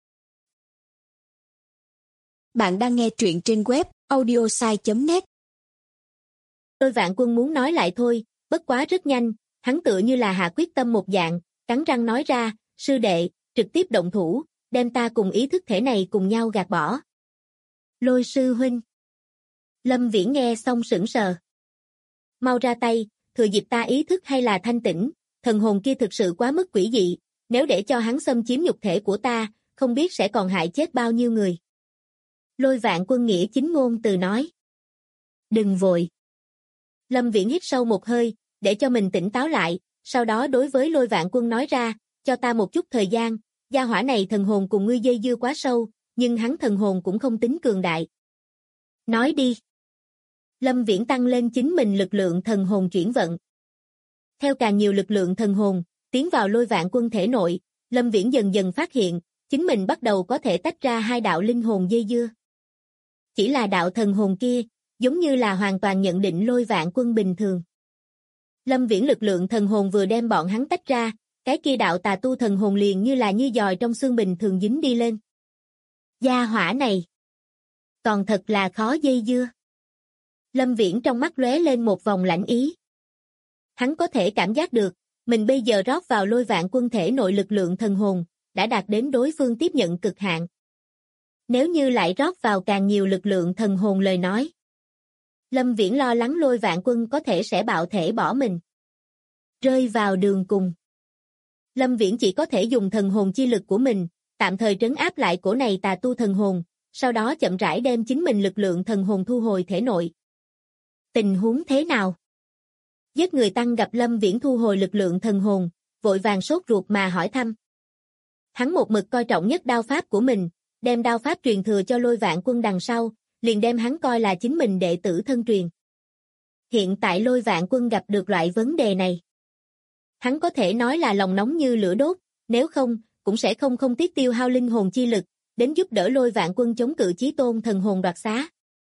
Bạn đang nghe truyện trên web audiosai.net. Lôi Vạn Quân muốn nói lại thôi, bất quá rất nhanh, hắn tựa như là hạ quyết tâm một dạng, cắn răng nói ra, sư đệ, trực tiếp động thủ, đem ta cùng ý thức thể này cùng nhau gạt bỏ. Lôi sư huynh. Lâm Viễn nghe xong sững sờ. Mau ra tay, thừa dịp ta ý thức hay là thanh tỉnh, thần hồn kia thực sự quá mức quỷ dị, nếu để cho hắn xâm chiếm nhục thể của ta, không biết sẽ còn hại chết bao nhiêu người. Lôi Vạn Quân nghĩa chính ngôn từ nói. Đừng vội. Lâm Viễn hít sâu một hơi, để cho mình tỉnh táo lại, sau đó đối với Lôi Vạn Quân nói ra, cho ta một chút thời gian, gia hỏa này thần hồn cùng ngươi dây dưa quá sâu, nhưng hắn thần hồn cũng không tính cường đại. Nói đi. Lâm Viễn tăng lên chính mình lực lượng thần hồn chuyển vận. Theo càng nhiều lực lượng thần hồn, tiến vào Lôi Vạn Quân thể nội, Lâm Viễn dần dần phát hiện, chính mình bắt đầu có thể tách ra hai đạo linh hồn dây dưa. Chỉ là đạo thần hồn kia, giống như là hoàn toàn nhận định Lôi Vạn Quân bình thường. Lâm Viễn lực lượng thần hồn vừa đem bọn hắn tách ra, cái kia đạo tà tu thần hồn liền như là như giòi trong xương bình thường dính đi lên. Gia hỏa này, còn thật là khó dây dưa. Lâm Viễn trong mắt lóe lên một vòng lạnh ý. Hắn có thể cảm giác được, mình bây giờ rót vào Lôi Vạn Quân thể nội lực lượng thần hồn, đã đạt đến đối phương tiếp nhận cực hạn. Nếu như lại rót vào càng nhiều lực lượng thần hồn lời nói, Lâm Viễn lo lắng Lôi Vạn Quân có thể sẽ bạo thể bỏ mình. Rơi vào đường cùng. Lâm Viễn chỉ có thể dùng thần hồn chi lực của mình, tạm thời trấn áp lại cổ này tà tu thần hồn, sau đó chậm rãi đem chính mình lực lượng thần hồn thu hồi thể nội. Tình huống thế nào? Giết người tăng gặp Lâm Viễn thu hồi lực lượng thần hồn, vội vàng sốt ruột mà hỏi thăm. Hắn một mực coi trọng nhất đao pháp của mình, đem đao pháp truyền thừa cho Lôi Vạn Quân đằng sau, liền đem hắn coi là chính mình đệ tử thân truyền. Hiện tại Lôi Vạn Quân gặp được loại vấn đề này. Hắn có thể nói là lòng nóng như lửa đốt, nếu không, cũng sẽ không tiếc tiêu hao linh hồn chi lực, đến giúp đỡ Lôi Vạn Quân chống cự chí tôn thần hồn đoạt xá.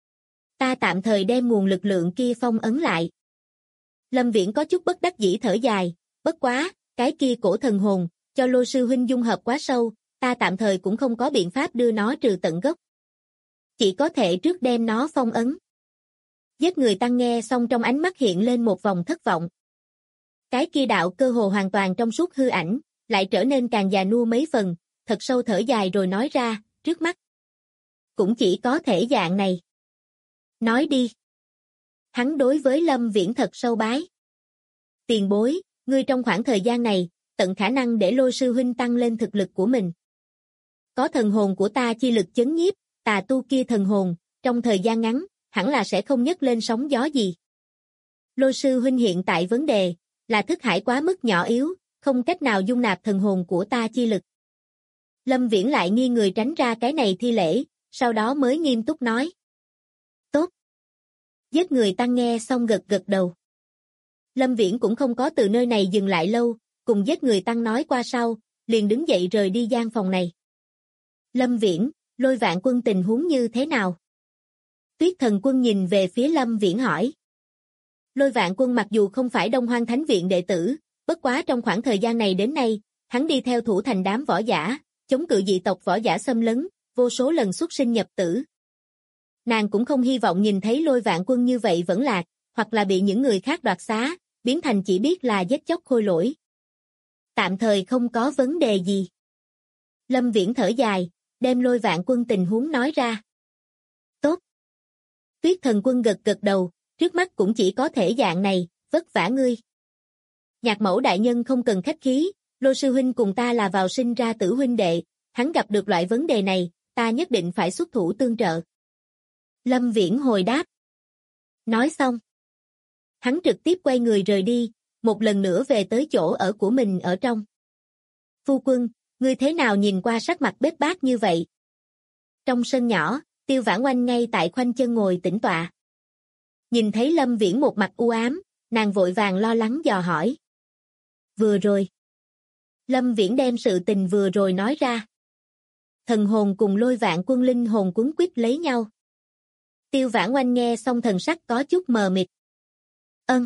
Ta tạm thời đem nguồn lực lượng kia phong ấn lại. Lâm Viễn có chút bất đắc dĩ thở dài, bất quá, cái kia cổ thần hồn, cho Lôi sư huynh dung hợp quá sâu, ta tạm thời cũng không có biện pháp đưa nó trừ tận gốc. Chỉ có thể trước đem nó phong ấn. Giết người tăng nghe xong trong ánh mắt hiện lên một vòng thất vọng. Cái kia đạo cơ hồ hoàn toàn trong suốt hư ảnh, lại trở nên càng già nua mấy phần, thật sâu thở dài rồi nói ra, trước mắt. Cũng chỉ có thể dạng này. Nói đi. Hắn đối với Lâm Viễn thật sâu bái. Tiền bối, ngươi trong khoảng thời gian này, tận khả năng để Lôi sư huynh tăng lên thực lực của mình. Có thần hồn của ta chi lực chấn nhiếp, tà tu kia thần hồn, trong thời gian ngắn, hẳn là sẽ không nhấc lên sóng gió gì. Lôi sư huynh hiện tại vấn đề, là thức hải quá mức nhỏ yếu, không cách nào dung nạp thần hồn của ta chi lực. Lâm Viễn lại nghi người tránh ra cái này thi lễ, sau đó mới nghiêm túc nói. Tốt. Giết người tăng nghe xong gật gật đầu. Lâm Viễn cũng không có từ nơi này dừng lại lâu, cùng giết người tăng nói qua sau, liền đứng dậy rời đi gian phòng này. Lâm Viễn, Lôi Vạn Quân tình huống như thế nào? Tuyết Thần Quân nhìn về phía Lâm Viễn hỏi. Lôi Vạn Quân mặc dù không phải Đông Hoang Thánh Viện đệ tử, bất quá trong khoảng thời gian này đến nay, hắn đi theo thủ thành đám võ giả, chống cự dị tộc võ giả xâm lấn, vô số lần xuất sinh nhập tử. Nàng cũng không hy vọng nhìn thấy Lôi Vạn Quân như vậy vẫn lạc, hoặc là bị những người khác đoạt xá, biến thành chỉ biết là giết chóc khôi lỗi. Tạm thời không có vấn đề gì. Lâm Viễn thở dài, đem Lôi Vạn Quân tình huống nói ra. Tốt. Tuyết Thần Quân gật gật đầu, trước mắt cũng chỉ có thể dạng này, vất vả ngươi. Nhạc Mẫu đại nhân không cần khách khí, Lôi sư huynh cùng ta là vào sinh ra tử huynh đệ, hắn gặp được loại vấn đề này, ta nhất định phải xuất thủ tương trợ. Lâm Viễn hồi đáp. Nói xong, hắn trực tiếp quay người rời đi, một lần nữa về tới chỗ ở của mình ở trong. Phu quân, ngươi thế nào nhìn qua sắc mặt bết bát như vậy? Trong sân nhỏ, Tiêu Vãn Oanh ngay tại khoanh chân ngồi tĩnh tọa. Nhìn thấy Lâm Viễn một mặt u ám, nàng vội vàng lo lắng dò hỏi. Vừa rồi. Lâm Viễn đem sự tình vừa rồi nói ra. Thần hồn cùng Lôi Vạn Quân linh hồn quấn quýt lấy nhau. Tiêu Vãn Oanh nghe xong thần sắc có chút mờ mịt. Ân.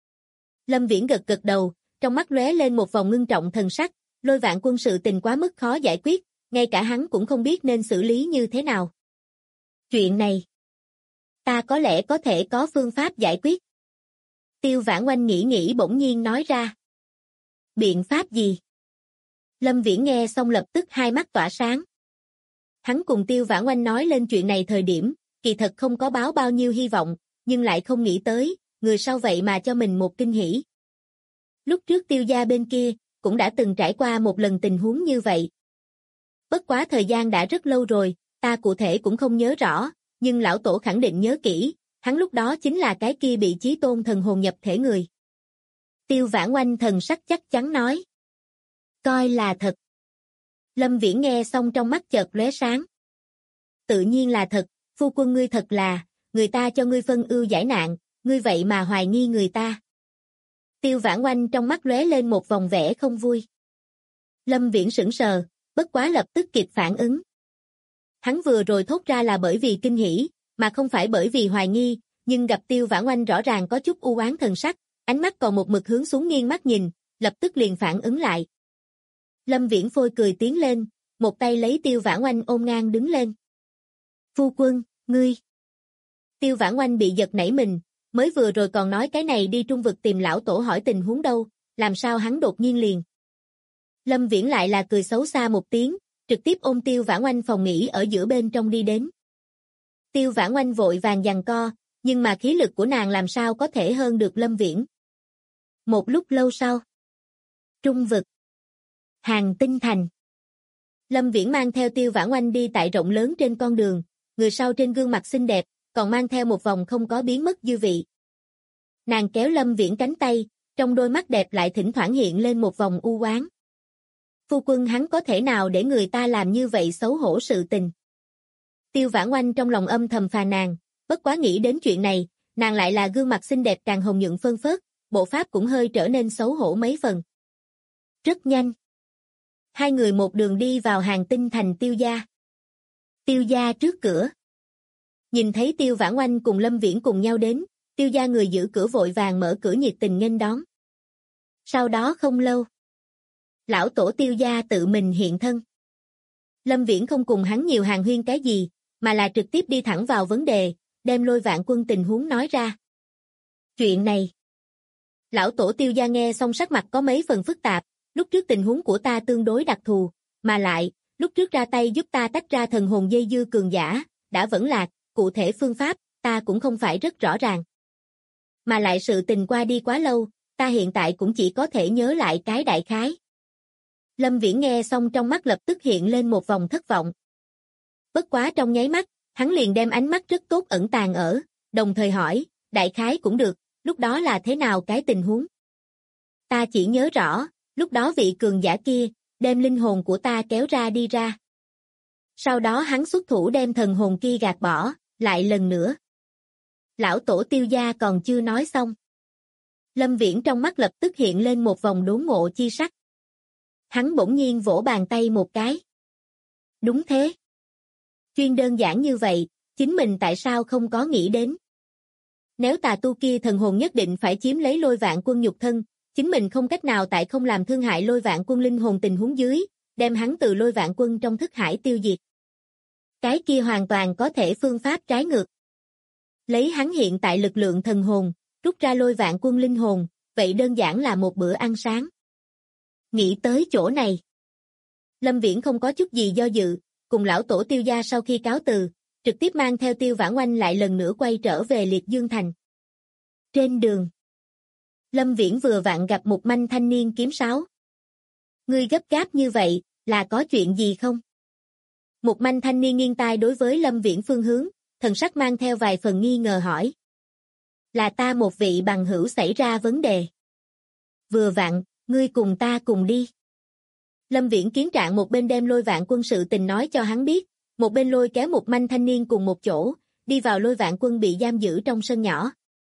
Lâm Viễn gật gật đầu, trong mắt lóe lên một vòng ngưng trọng thần sắc, Lôi Vạn Quân sự tình quá mức khó giải quyết, ngay cả hắn cũng không biết nên xử lý như thế nào. Chuyện này, ta có lẽ có thể có phương pháp giải quyết. Tiêu Vãn Oanh nghĩ bỗng nhiên nói ra. Biện pháp gì? Lâm Viễn nghe xong lập tức hai mắt tỏa sáng. Hắn cùng Tiêu Vãn Oanh nói lên chuyện này thời điểm, kỳ thật không có báo bao nhiêu hy vọng, nhưng lại không nghĩ tới, người sau vậy mà cho mình một kinh hỉ. Lúc trước Tiêu gia bên kia, cũng đã từng trải qua một lần tình huống như vậy. Bất quá thời gian đã rất lâu rồi, ta cụ thể cũng không nhớ rõ, nhưng lão tổ khẳng định nhớ kỹ, hắn lúc đó chính là cái kia bị chí tôn thần hồn nhập thể người. Tiêu Vãn Oanh thần sắc chắc chắn nói. Coi là thật. Lâm Viễn nghe xong trong mắt chợt lóe sáng. Tự nhiên là thật, phu quân ngươi thật là, người ta cho ngươi phân ưu giải nạn, ngươi vậy mà hoài nghi người ta. Tiêu Vãn Oanh trong mắt lóe lên một vòng vẻ không vui. Lâm Viễn sững sờ, bất quá lập tức kịp phản ứng. Hắn vừa rồi thốt ra là bởi vì kinh hỉ, mà không phải bởi vì hoài nghi, nhưng gặp Tiêu Vãn Oanh rõ ràng có chút u oán thần sắc, ánh mắt còn một mực hướng xuống nghiêng mắt nhìn, lập tức liền phản ứng lại. Lâm Viễn phôi cười tiến lên, một tay lấy Tiêu Vãn Oanh ôm ngang đứng lên. Phu quân, ngươi. Tiêu Vãn Oanh bị giật nảy mình, mới vừa rồi còn nói cái này đi trung vực tìm lão tổ hỏi tình huống đâu, làm sao hắn đột nhiên liền. Lâm Viễn lại là cười xấu xa một tiếng, trực tiếp ôm Tiêu Vãn Oanh phòng nghỉ ở giữa bên trong đi đến. Tiêu Vãn Oanh vội vàng giằng co, nhưng mà khí lực của nàng làm sao có thể hơn được Lâm Viễn. Một lúc lâu sau. Trung vực. Hàng Tinh Thành. Lâm Viễn mang theo Tiêu Vãn Oanh đi tại rộng lớn trên con đường, người sau trên gương mặt xinh đẹp, còn mang theo một vòng không có biến mất dư vị. Nàng kéo Lâm Viễn cánh tay, trong đôi mắt đẹp lại thỉnh thoảng hiện lên một vòng u oán. Phu quân hắn có thể nào để người ta làm như vậy xấu hổ sự tình. Tiêu Vãn Oanh trong lòng âm thầm phàn nàn, bất quá nghĩ đến chuyện này, nàng lại là gương mặt xinh đẹp càng hồng nhuận phơn phớt, bộ pháp cũng hơi trở nên xấu hổ mấy phần. Rất nhanh. Hai người một đường đi vào Hàng Tinh Thành Tiêu gia. Tiêu gia trước cửa. Nhìn thấy Tiêu Vãn Oanh cùng Lâm Viễn cùng nhau đến, Tiêu gia người giữ cửa vội vàng mở cửa nhiệt tình nghênh đón. Sau đó không lâu, lão tổ Tiêu gia tự mình hiện thân. Lâm Viễn không cùng hắn nhiều hàng huyên cái gì, mà là trực tiếp đi thẳng vào vấn đề, đem Lôi Vạn Quân tình huống nói ra. Chuyện này. Lão tổ Tiêu gia nghe xong sắc mặt có mấy phần phức tạp, lúc trước tình huống của ta tương đối đặc thù, mà lại, lúc trước ra tay giúp ta tách ra thần hồn dây dưa cường giả, đã vẫn lạc, cụ thể phương pháp, ta cũng không phải rất rõ ràng. Mà lại sự tình qua đi quá lâu, ta hiện tại cũng chỉ có thể nhớ lại cái đại khái. Lâm Viễn nghe xong trong mắt lập tức hiện lên một vòng thất vọng. Bất quá trong nháy mắt, hắn liền đem ánh mắt rất tốt ẩn tàng ở, đồng thời hỏi, đại khái cũng được, lúc đó là thế nào cái tình huống? Ta chỉ nhớ rõ, lúc đó vị cường giả kia, đem linh hồn của ta kéo ra đi ra. Sau đó hắn xuất thủ đem thần hồn kia gạt bỏ, lại lần nữa. Lão tổ Tiêu gia còn chưa nói xong. Lâm Viễn trong mắt lập tức hiện lên một vòng đốn ngộ chi sắc. Hắn bỗng nhiên vỗ bàn tay một cái. Đúng thế. Chuyên đơn giản như vậy, chính mình tại sao không có nghĩ đến? Nếu tà tu kia thần hồn nhất định phải chiếm lấy Lôi Vạn Quân nhục thân, chính mình không cách nào tại không làm thương hại Lôi Vạn Quân linh hồn tình huống dưới, đem hắn từ Lôi Vạn Quân trong thức hải tiêu diệt. Cái kia hoàn toàn có thể phương pháp trái ngược. Lấy hắn hiện tại lực lượng thần hồn, rút ra Lôi Vạn Quân linh hồn, vậy đơn giản là một bữa ăn sáng. Nghĩ tới chỗ này, Lâm Viễn không có chút gì do dự, cùng lão tổ Tiêu gia sau khi cáo từ, trực tiếp mang theo Tiêu Vãn Oanh lại lần nữa quay trở về Liệt Dương Thành. Trên đường, Lâm Viễn vừa vặn gặp một manh thanh niên kiếm sáo. Ngươi gấp gáp như vậy, là có chuyện gì không? Một manh thanh niên nghiêng tai đối với Lâm Viễn phương hướng, thần sắc mang theo vài phần nghi ngờ hỏi. Là ta một vị bằng hữu xảy ra vấn đề. Vừa vặn, ngươi cùng ta cùng đi. Lâm Viễn kiến trạng một bên đem Lôi Vạn Quân sự tình nói cho hắn biết, một bên lôi kéo một manh thanh niên cùng một chỗ, đi vào Lôi Vạn Quân bị giam giữ trong sân nhỏ.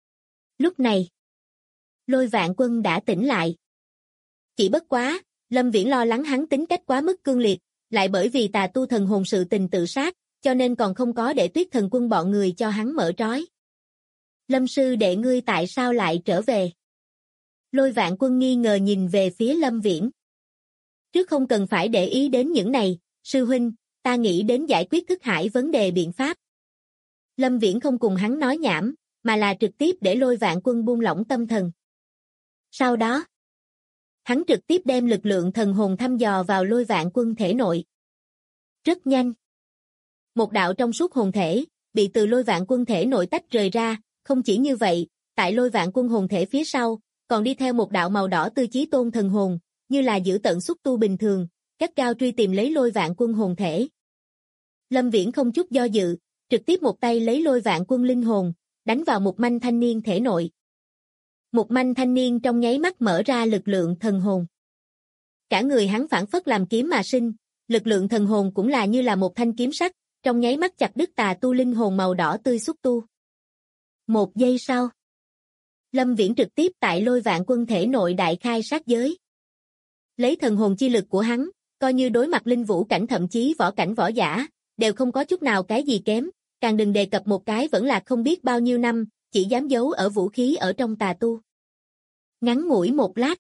Lúc này, Lôi Vạn Quân đã tỉnh lại. Chỉ bất quá, Lâm Viễn lo lắng hắn tính cách quá mức cương liệt, lại bởi vì tà tu thần hồn sự tình tự sát, cho nên còn không có để Tuyết Thần Quân bọn người cho hắn mở trói. Lâm sư đệ ngươi tại sao lại trở về? Lôi Vạn Quân nghi ngờ nhìn về phía Lâm Viễn. Trước không cần phải để ý đến những này, sư huynh, ta nghĩ đến giải quyết thức hải vấn đề biện pháp. Lâm Viễn không cùng hắn nói nhảm, mà là trực tiếp để Lôi Vạn Quân buông lỏng tâm thần. Sau đó, hắn trực tiếp đem lực lượng thần hồn thăm dò vào Lôi Vạn Quân thể nội. Rất nhanh. Một đạo trong suốt hồn thể, bị từ Lôi Vạn Quân thể nội tách rời ra, không chỉ như vậy, tại Lôi Vạn Quân hồn thể phía sau, còn đi theo một đạo màu đỏ tươi chí tôn thần hồn, như là giữ tận xúc tu bình thường, gắt gao truy tìm lấy Lôi Vạn Quân hồn thể. Lâm Viễn không chút do dự, trực tiếp một tay lấy Lôi Vạn Quân linh hồn, đánh vào một manh thanh niên thể nội. Một manh thanh niên trong nháy mắt mở ra lực lượng thần hồn. Cả người hắn phảng phất làm kiếm mà sinh, lực lượng thần hồn cũng là như là một thanh kiếm sắc, trong nháy mắt chặt đứt tà tu linh hồn màu đỏ tươi xúc tu. Một giây sau, Lâm Viễn trực tiếp tại Lôi Vạn Quân thể nội đại khai sát giới. Lấy thần hồn chi lực của hắn, coi như đối mặt linh vũ cảnh thậm chí võ cảnh võ giả, đều không có chút nào cái gì kém, càng đừng đề cập một cái vẫn là không biết bao nhiêu năm, chỉ dám giấu ở vũ khí ở trong tà tu. Ngắn ngủi một lát,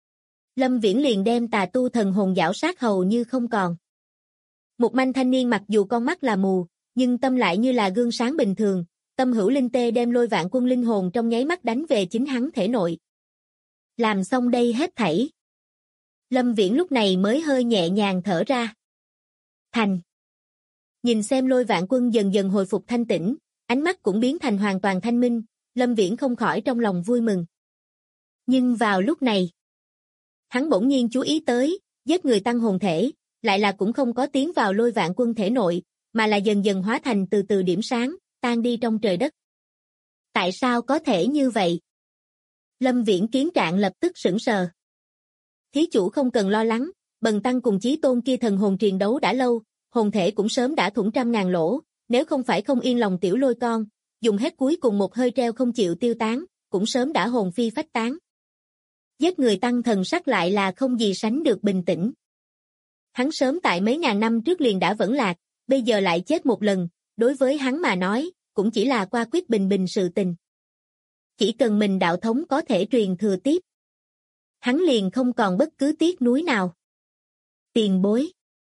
Lâm Viễn liền đem tà tu thần hồn giảo sát hầu như không còn. Một manh thanh niên mặc dù con mắt là mù, nhưng tâm lại như là gương sáng bình thường, tâm hữu linh tê đem Lôi Vạn Quân linh hồn trong nháy mắt đánh về chính hắn thể nội. Làm xong đây hết thảy, Lâm Viễn lúc này mới hơi nhẹ nhàng thở ra. Thành. Nhìn xem Lôi Vạn Quân dần dần hồi phục thanh tĩnh, ánh mắt cũng biến thành hoàn toàn thanh minh, Lâm Viễn không khỏi trong lòng vui mừng. Nhưng vào lúc này, hắn bỗng nhiên chú ý tới, giết người tăng hồn thể, lại là cũng không có tiến vào Lôi Vạn Quân thể nội, mà là dần dần hóa thành từ từ điểm sáng, tan đi trong trời đất. Tại sao có thể như vậy? Lâm Viễn kiến trạng lập tức sững sờ. Thí chủ không cần lo lắng, Bần tăng cùng chí tôn kia thần hồn triền đấu đã lâu, hồn thể cũng sớm đã thủng trăm ngàn lỗ, nếu không phải không yên lòng tiểu Lôi con, dùng hết cuối cùng một hơi treo không chịu tiêu tán, cũng sớm đã hồn phi phách tán. Giết người tăng thần sắc lại là không gì sánh được bình tĩnh. Hắn sớm tại mấy ngàn năm trước liền đã vẫn lạc, bây giờ lại chết một lần, đối với hắn mà nói, cũng chỉ là qua quyết bình bình sự tình. Chỉ cần mình đạo thống có thể truyền thừa tiếp, hắn liền không còn bất cứ tiếc nuối nào. Tiền bối.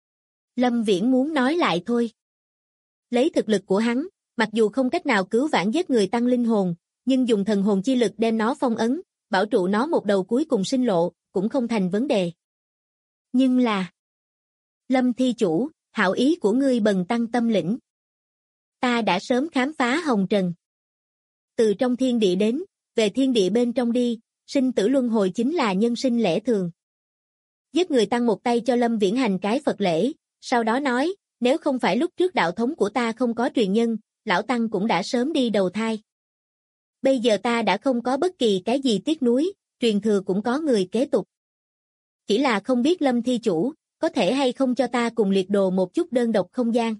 Lâm Viễn muốn nói lại thôi. Lấy thực lực của hắn, mặc dù không cách nào cứu vãn giết người tăng linh hồn, nhưng dùng thần hồn chi lực đem nó phong ấn, bảo trụ nó một đầu cuối cùng sinh lộ, cũng không thành vấn đề. Nhưng là... Lâm thi chủ, hảo ý của ngươi Bần tăng tâm lĩnh. Ta đã sớm khám phá hồng trần. Từ trong thiên địa đến, về thiên địa bên trong đi, sinh tử luân hồi chính là nhân sinh lẽ thường. Giết người tăng một tay cho Lâm Viễn hành cái Phật lễ, sau đó nói, nếu không phải lúc trước đạo thống của ta không có truyền nhân, lão tăng cũng đã sớm đi đầu thai. Bây giờ ta đã không có bất kỳ cái gì tiếc nuối, truyền thừa cũng có người kế tục. Chỉ là không biết Lâm thi chủ, có thể hay không cho ta cùng liệt đồ một chút đơn độc không gian.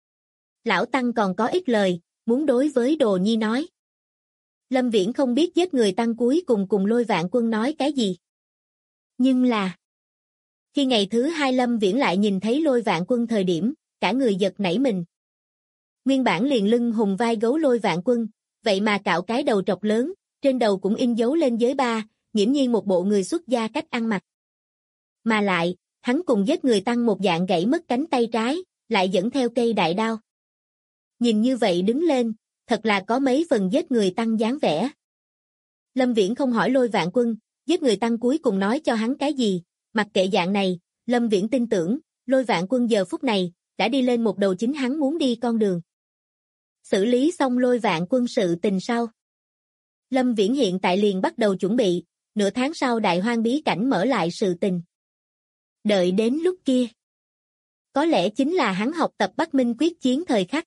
Lão tăng còn có ít lời, muốn đối với Đồ Nhi nói. Lâm Viễn không biết giết người tăng cuối cùng Lôi Vạn Quân nói cái gì. Nhưng là... Khi ngày thứ hai Lâm Viễn lại nhìn thấy Lôi Vạn Quân thời điểm, cả người giật nảy mình. Nguyên bản liền lưng hùng vai gấu Lôi Vạn Quân, vậy mà cạo cái đầu trọc lớn, trên đầu cũng in dấu lên giới ba, nghiễm nhiên một bộ người xuất gia cách ăn mặc. Mà lại, hắn cùng giết người tăng một dạng gãy mất cánh tay trái, lại dẫn theo cây đại đao. Nhìn như vậy đứng lên, thật là có mấy phần giết người tăng dáng vẻ. Lâm Viễn không hỏi Lôi Vạn Quân, giết người tăng cuối cùng nói cho hắn cái gì, mặc kệ dạng này, Lâm Viễn tin tưởng, Lôi Vạn Quân giờ phút này, đã đi lên một đầu chính hắn muốn đi con đường. Xử lý xong Lôi Vạn Quân sự tình sau. Lâm Viễn hiện tại liền bắt đầu chuẩn bị, nửa tháng sau Đại Hoang bí cảnh mở lại sự tình. Đợi đến lúc kia. Có lẽ chính là hắn học tập Bắc Minh quyết chiến thời khắc.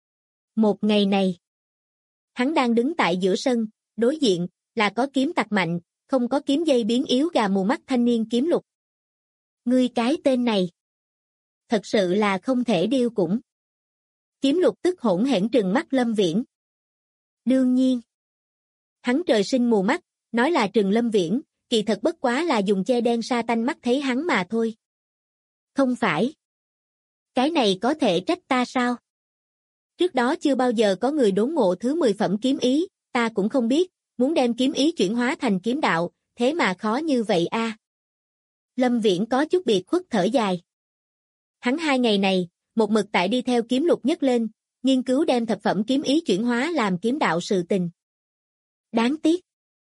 Một ngày này, hắn đang đứng tại giữa sân, đối diện, là có kiếm tặc mạnh, không có kiếm dây biến yếu gà mù mắt thanh niên Kiếm Lục. Ngươi cái tên này, thật sự là không thể điêu cũng. Kiếm Lục tức hỗn hển trừng mắt Lâm Viễn. Đương nhiên, hắn trời sinh mù mắt, nói là trừng Lâm Viễn, kỳ thật bất quá là dùng che đen sa tanh mắt thấy hắn mà thôi. Không phải. Cái này có thể trách ta sao? Trước đó chưa bao giờ có người đốn ngộ thứ 10 phẩm kiếm ý, ta cũng không biết, muốn đem kiếm ý chuyển hóa thành kiếm đạo, thế mà khó như vậy a. Lâm Viễn có chút biệt khuất thở dài. Hắn 2 ngày này, một mực tại đi theo Kiếm Lục nhất lên, nghiên cứu đem thập phẩm kiếm ý chuyển hóa làm kiếm đạo sự tình. Đáng tiếc.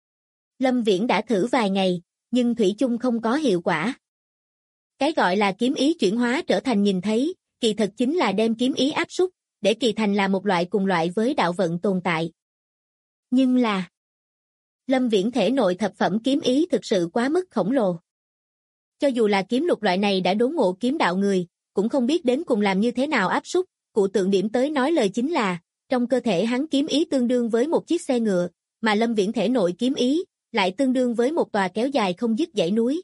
Lâm Viễn đã thử vài ngày, nhưng thủy chung không có hiệu quả. Cái gọi là kiếm ý chuyển hóa trở thành nhìn thấy, kỳ thật chính là đem kiếm ý áp súc, để kỳ thành là một loại cùng loại với đạo vận tồn tại. Nhưng là, Lâm Viễn thể nội thập phẩm kiếm ý thực sự quá mức khổng lồ. Cho dù là Kiếm Lục loại này đã đốn ngộ kiếm đạo người, cũng không biết đến cùng làm như thế nào áp súc, cụ tượng điểm tới nói lời chính là, trong cơ thể hắn kiếm ý tương đương với một chiếc xe ngựa, mà Lâm Viễn thể nội kiếm ý, lại tương đương với một tòa kéo dài không dứt dãy núi.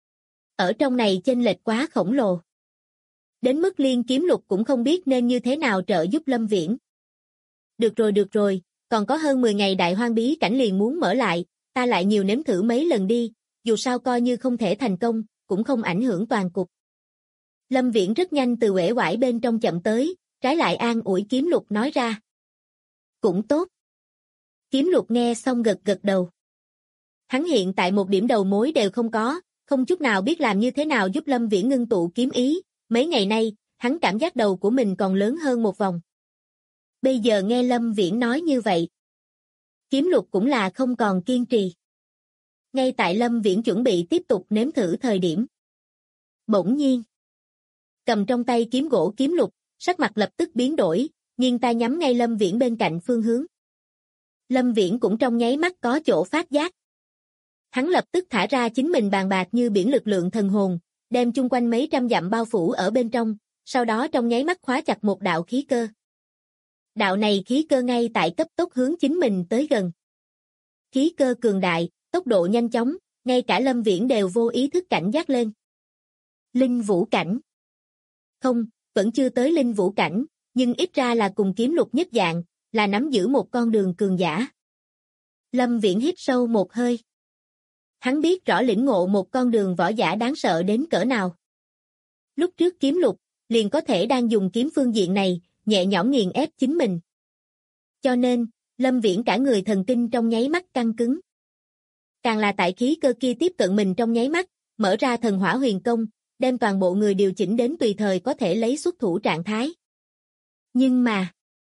Ở trong này chênh lệch quá khổng lồ. Đến mức liên Kiếm Lục cũng không biết nên như thế nào trợ giúp Lâm Viễn. Được rồi, còn có hơn 10 ngày Đại Hoang bí cảnh liền muốn mở lại, ta lại nhiều nếm thử mấy lần đi, dù sao coi như không thể thành công, cũng không ảnh hưởng toàn cục. Lâm Viễn rất nhanh từ uể oải bên trong chậm tới, trái lại an ủi Kiếm Lục nói ra. Cũng tốt. Kiếm Lục nghe xong gật gật đầu. Hắn hiện tại một điểm đầu mối đều không có, không chút nào biết làm như thế nào giúp Lâm Viễn ngưng tụ kiếm ý, mấy ngày nay, hắn cảm giác đầu của mình còn lớn hơn một vòng. Bây giờ nghe Lâm Viễn nói như vậy, Kiếm Lục cũng là không còn kiên trì. Ngay tại Lâm Viễn chuẩn bị tiếp tục nếm thử thời điểm. Bỗng nhiên, cầm trong tay kiếm gỗ Kiếm Lục, sắc mặt lập tức biến đổi, nghiêng tai nhắm ngay Lâm Viễn bên cạnh phương hướng. Lâm Viễn cũng trong nháy mắt có chỗ phát giác. Hắn lập tức thả ra chính mình bàn bạc như biển lực lượng thần hồn, đem chung quanh mấy trăm dặm bao phủ ở bên trong, sau đó trong nháy mắt khóa chặt một đạo khí cơ. Đạo này khí cơ ngay tại cấp tốc hướng chính mình tới gần. Khí cơ cường đại, tốc độ nhanh chóng, ngay cả Lâm Viễn đều vô ý thức cảnh giác lên. Linh vũ cảnh. Không, vẫn chưa tới linh vũ cảnh, nhưng ít ra là cùng Kiếm Lục nhất dạng, là nắm giữ một con đường cường giả. Lâm Viễn hít sâu một hơi. Hắn biết rõ lĩnh ngộ một con đường võ giả đáng sợ đến cỡ nào. Lúc trước Kiếm Lục, liền có thể đang dùng kiếm phương diện này, nhẹ nhõm nghiền ép chính mình. Cho nên, Lâm Viễn cả người thần kinh trong nháy mắt căng cứng. Càng là tại khí cơ kia tiếp cận mình trong nháy mắt, mở ra thần hỏa huyền công, đem toàn bộ người điều chỉnh đến tùy thời có thể lấy xuất thủ trạng thái. Nhưng mà,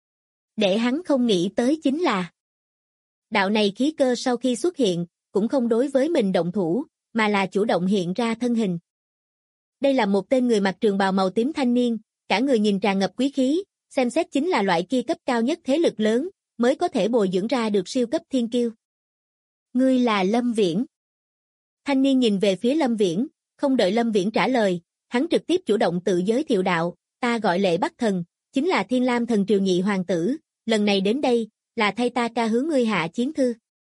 để hắn không nghĩ tới chính là, đạo này khí cơ sau khi xuất hiện, cũng không đối với mình động thủ, mà là chủ động hiện ra thân hình. Đây là một tên người mặc trường bào màu tím thanh niên, cả người nhìn tràn ngập quý khí, xem xét chính là loại kia cấp cao nhất thế lực lớn, mới có thể bồi dưỡng ra được siêu cấp thiên kiêu. Ngươi là Lâm Viễn. Thanh niên nhìn về phía Lâm Viễn, không đợi Lâm Viễn trả lời, hắn trực tiếp chủ động tự giới thiệu đạo, ta gọi Lệ Bắc Thần, chính là Thiên Lam Thần Triều nhị hoàng tử, lần này đến đây, là thay ta ca hướng ngươi hạ chiến thư.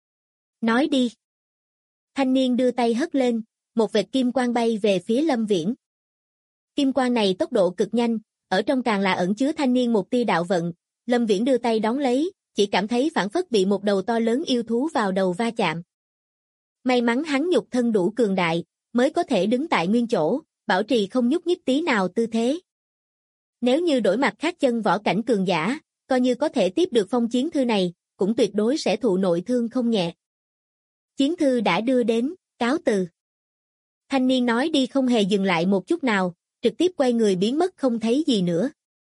Nói đi. Thanh niên đưa tay hất lên, một vệt kim quang bay về phía Lâm Viễn. Kim quang này tốc độ cực nhanh, ở trong càng là ẩn chứa thanh niên một tia đạo vận, Lâm Viễn đưa tay đón lấy, chỉ cảm thấy phảng phất bị một đầu to lớn yêu thú vào đầu va chạm. May mắn hắn nhục thân đủ cường đại, mới có thể đứng tại nguyên chỗ, bảo trì không nhúc nhích tí nào tư thế. Nếu như đổi mặt khác chân võ cảnh cường giả, coi như có thể tiếp được phong chiến thư này, cũng tuyệt đối sẽ thụ nội thương không nhẹ. Chiến thư đã đưa đến, cáo từ. Thanh niên nói đi không hề dừng lại một chút nào, trực tiếp quay người biến mất không thấy gì nữa.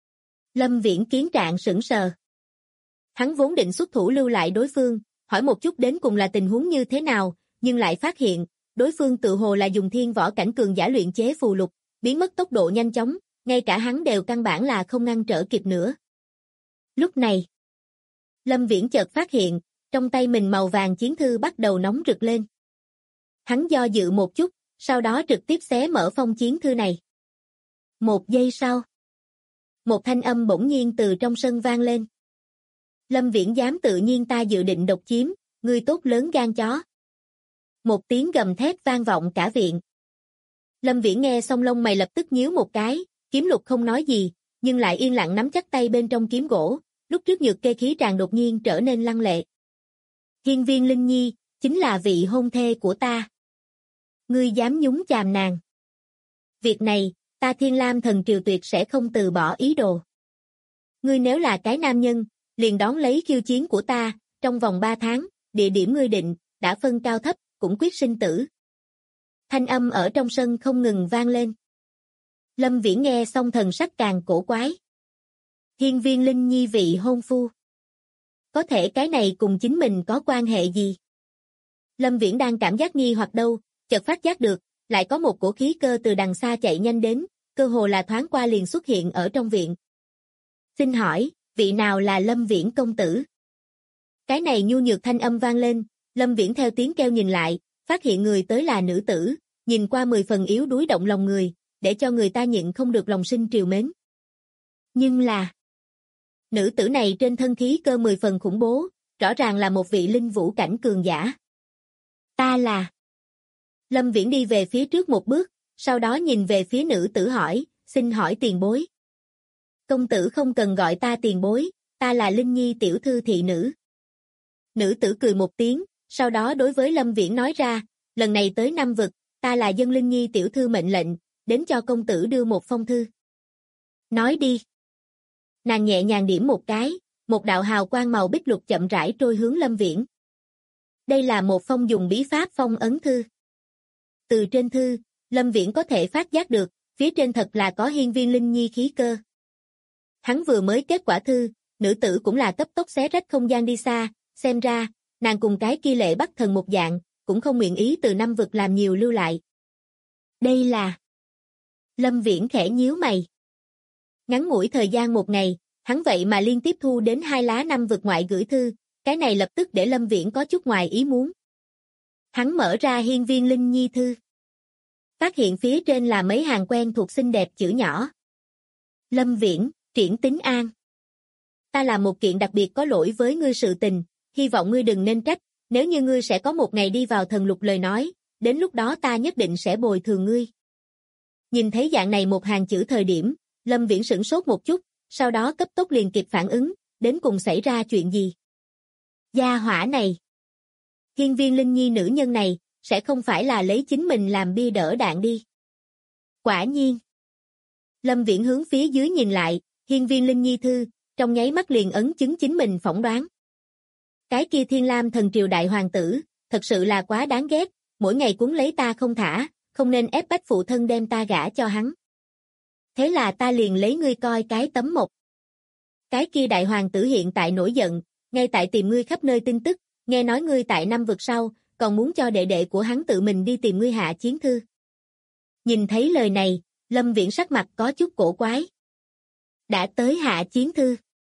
Lâm Viễn Kiến Trạng sững sờ. Hắn vốn định xuất thủ lưu lại đối phương, hỏi một chút đến cùng là tình huống như thế nào, nhưng lại phát hiện, đối phương tự hồ là dùng thiên võ cảnh cường giả luyện chế phù lục, biến mất tốc độ nhanh chóng, ngay cả hắn đều căn bản là không ngăn trở kịp nữa. Lúc này, Lâm Viễn chợt phát hiện, trong tay mình màu vàng chiến thư bắt đầu nóng rực lên. Hắn do dự một chút, sau đó trực tiếp xé mở phong chiến thư này. Một giây sau, một thanh âm bỗng nhiên từ trong sân vang lên. Lâm Viễn dám tự nhiên ta dự định độc chiếm, ngươi tốt lớn gan chó. Một tiếng gầm thét vang vọng cả viện. Lâm Viễn nghe xong lông mày lập tức nhíu một cái, Kiếm Lục không nói gì, nhưng lại yên lặng nắm chắc tay bên trong kiếm gỗ, lúc trước nhược kê khí tràn đột nhiên trở nên lăng lệ. Hiên Viên Linh Nhi, chính là vị hôn thê của ta. Ngươi dám nhúng chàm nàng. Việc này, ta Thiên Lam Thần Triều tuyệt sẽ không từ bỏ ý đồ. Ngươi nếu là cái nam nhân, liền đón lấy khiêu chiến của ta, trong vòng 3 tháng, địa điểm ngươi định, đã phân cao thấp, cũng quyết sinh tử. Thanh âm ở trong sân không ngừng vang lên. Lâm Viễn nghe xong thần sắc càng cổ quái. Hiên Viên Linh Nhi vị hôn phu. Có thể cái này cùng chính mình có quan hệ gì? Lâm Viễn đang cảm giác nghi hoặc đâu, chợt phát giác được, lại có một cổ khí cơ từ đằng xa chạy nhanh đến, cơ hồ là thoáng qua liền xuất hiện ở trong viện. Xin hỏi, vị nào là Lâm Viễn công tử? Cái này nhu nhược thanh âm vang lên, Lâm Viễn theo tiếng kêu nhìn lại, phát hiện người tới là nữ tử, nhìn qua 10 phần yếu đuối động lòng người, để cho người ta nhịn không được lòng sinh trìu mến. Nhưng là, nữ tử này trên thân khí cơ 10 phần khủng bố, rõ ràng là một vị linh vũ cảnh cường giả. Ta là... Lâm Viễn đi về phía trước một bước, sau đó nhìn về phía nữ tử hỏi, xin hỏi tiền bối. Công tử không cần gọi ta tiền bối, ta là Linh Nhi tiểu thư thị nữ. Nữ tử cười một tiếng, sau đó đối với Lâm Viễn nói ra, lần này tới Nam Vực, ta là dân Linh Nhi tiểu thư mệnh lệnh, đến cho công tử đưa một phong thư. Nói đi. Nàng nhẹ nhàng điểm một cái, một đạo hào quang màu bích lục chậm rãi trôi hướng Lâm Viễn. Đây là một phong dùng bí pháp phong ấn thư. Từ trên thư, Lâm Viễn có thể phát giác được, phía trên thật là có Hiên Viên Linh Nhi khí cơ. Hắn vừa mới kết quả thư, nữ tử cũng là cấp tốc xé rách không gian đi xa, xem ra, nàng cùng cái kia Lệ Bắc Thần một dạng, cũng không nguyện ý từ Nam Vực làm nhiều lưu lại. Đây là... Lâm Viễn khẽ nhíu mày. Ngắn ngủi thời gian một ngày, hắn vậy mà liên tiếp thu đến 2 lá Nam Vực ngoại gửi thư, cái này lập tức để Lâm Viễn có chút ngoài ý muốn. Hắn mở ra Hiên Viên Linh Nhi thư. Phát hiện phía trên là mấy hàng quen thuộc xinh đẹp chữ nhỏ. Lâm Viễn, Triển Tính An. Ta làm một kiện đặc biệt có lỗi với ngươi sự tình, hy vọng ngươi đừng nên trách, nếu như ngươi sẽ có một ngày đi vào thần lục lời nói, đến lúc đó ta nhất định sẽ bồi thường ngươi. Nhìn thấy dạng này một hàng chữ thời điểm, Lâm Viễn sửng sốt một chút, sau đó cấp tốc liền kịp phản ứng, đến cùng xảy ra chuyện gì. Gia hỏa này. Hiên Viên Linh Nhi nữ nhân này, sẽ không phải là lấy chính mình làm bia đỡ đạn đi. Quả nhiên. Lâm Viễn hướng phía dưới nhìn lại, Hiên Viên Linh Nhi thư, trong nháy mắt liền ấn chứng chính mình phỏng đoán. Cái kia Thiên Lam Thần Triều đại hoàng tử, thật sự là quá đáng ghét, mỗi ngày cuốn lấy ta không thả, không nên ép bách phụ thân đem ta gả cho hắn. Thế là ta liền lấy ngươi coi cái tấm mộc. Cái kia đại hoàng tử hiện tại nổi giận, ngay tại tìm ngươi khắp nơi tin tức, nghe nói ngươi tại Nam Vực sau, còn muốn cho đệ đệ của hắn tự mình đi tìm ngươi hạ chiến thư. Nhìn thấy lời này, Lâm Viễn sắc mặt có chút cổ quái. Đã tới hạ chiến thư.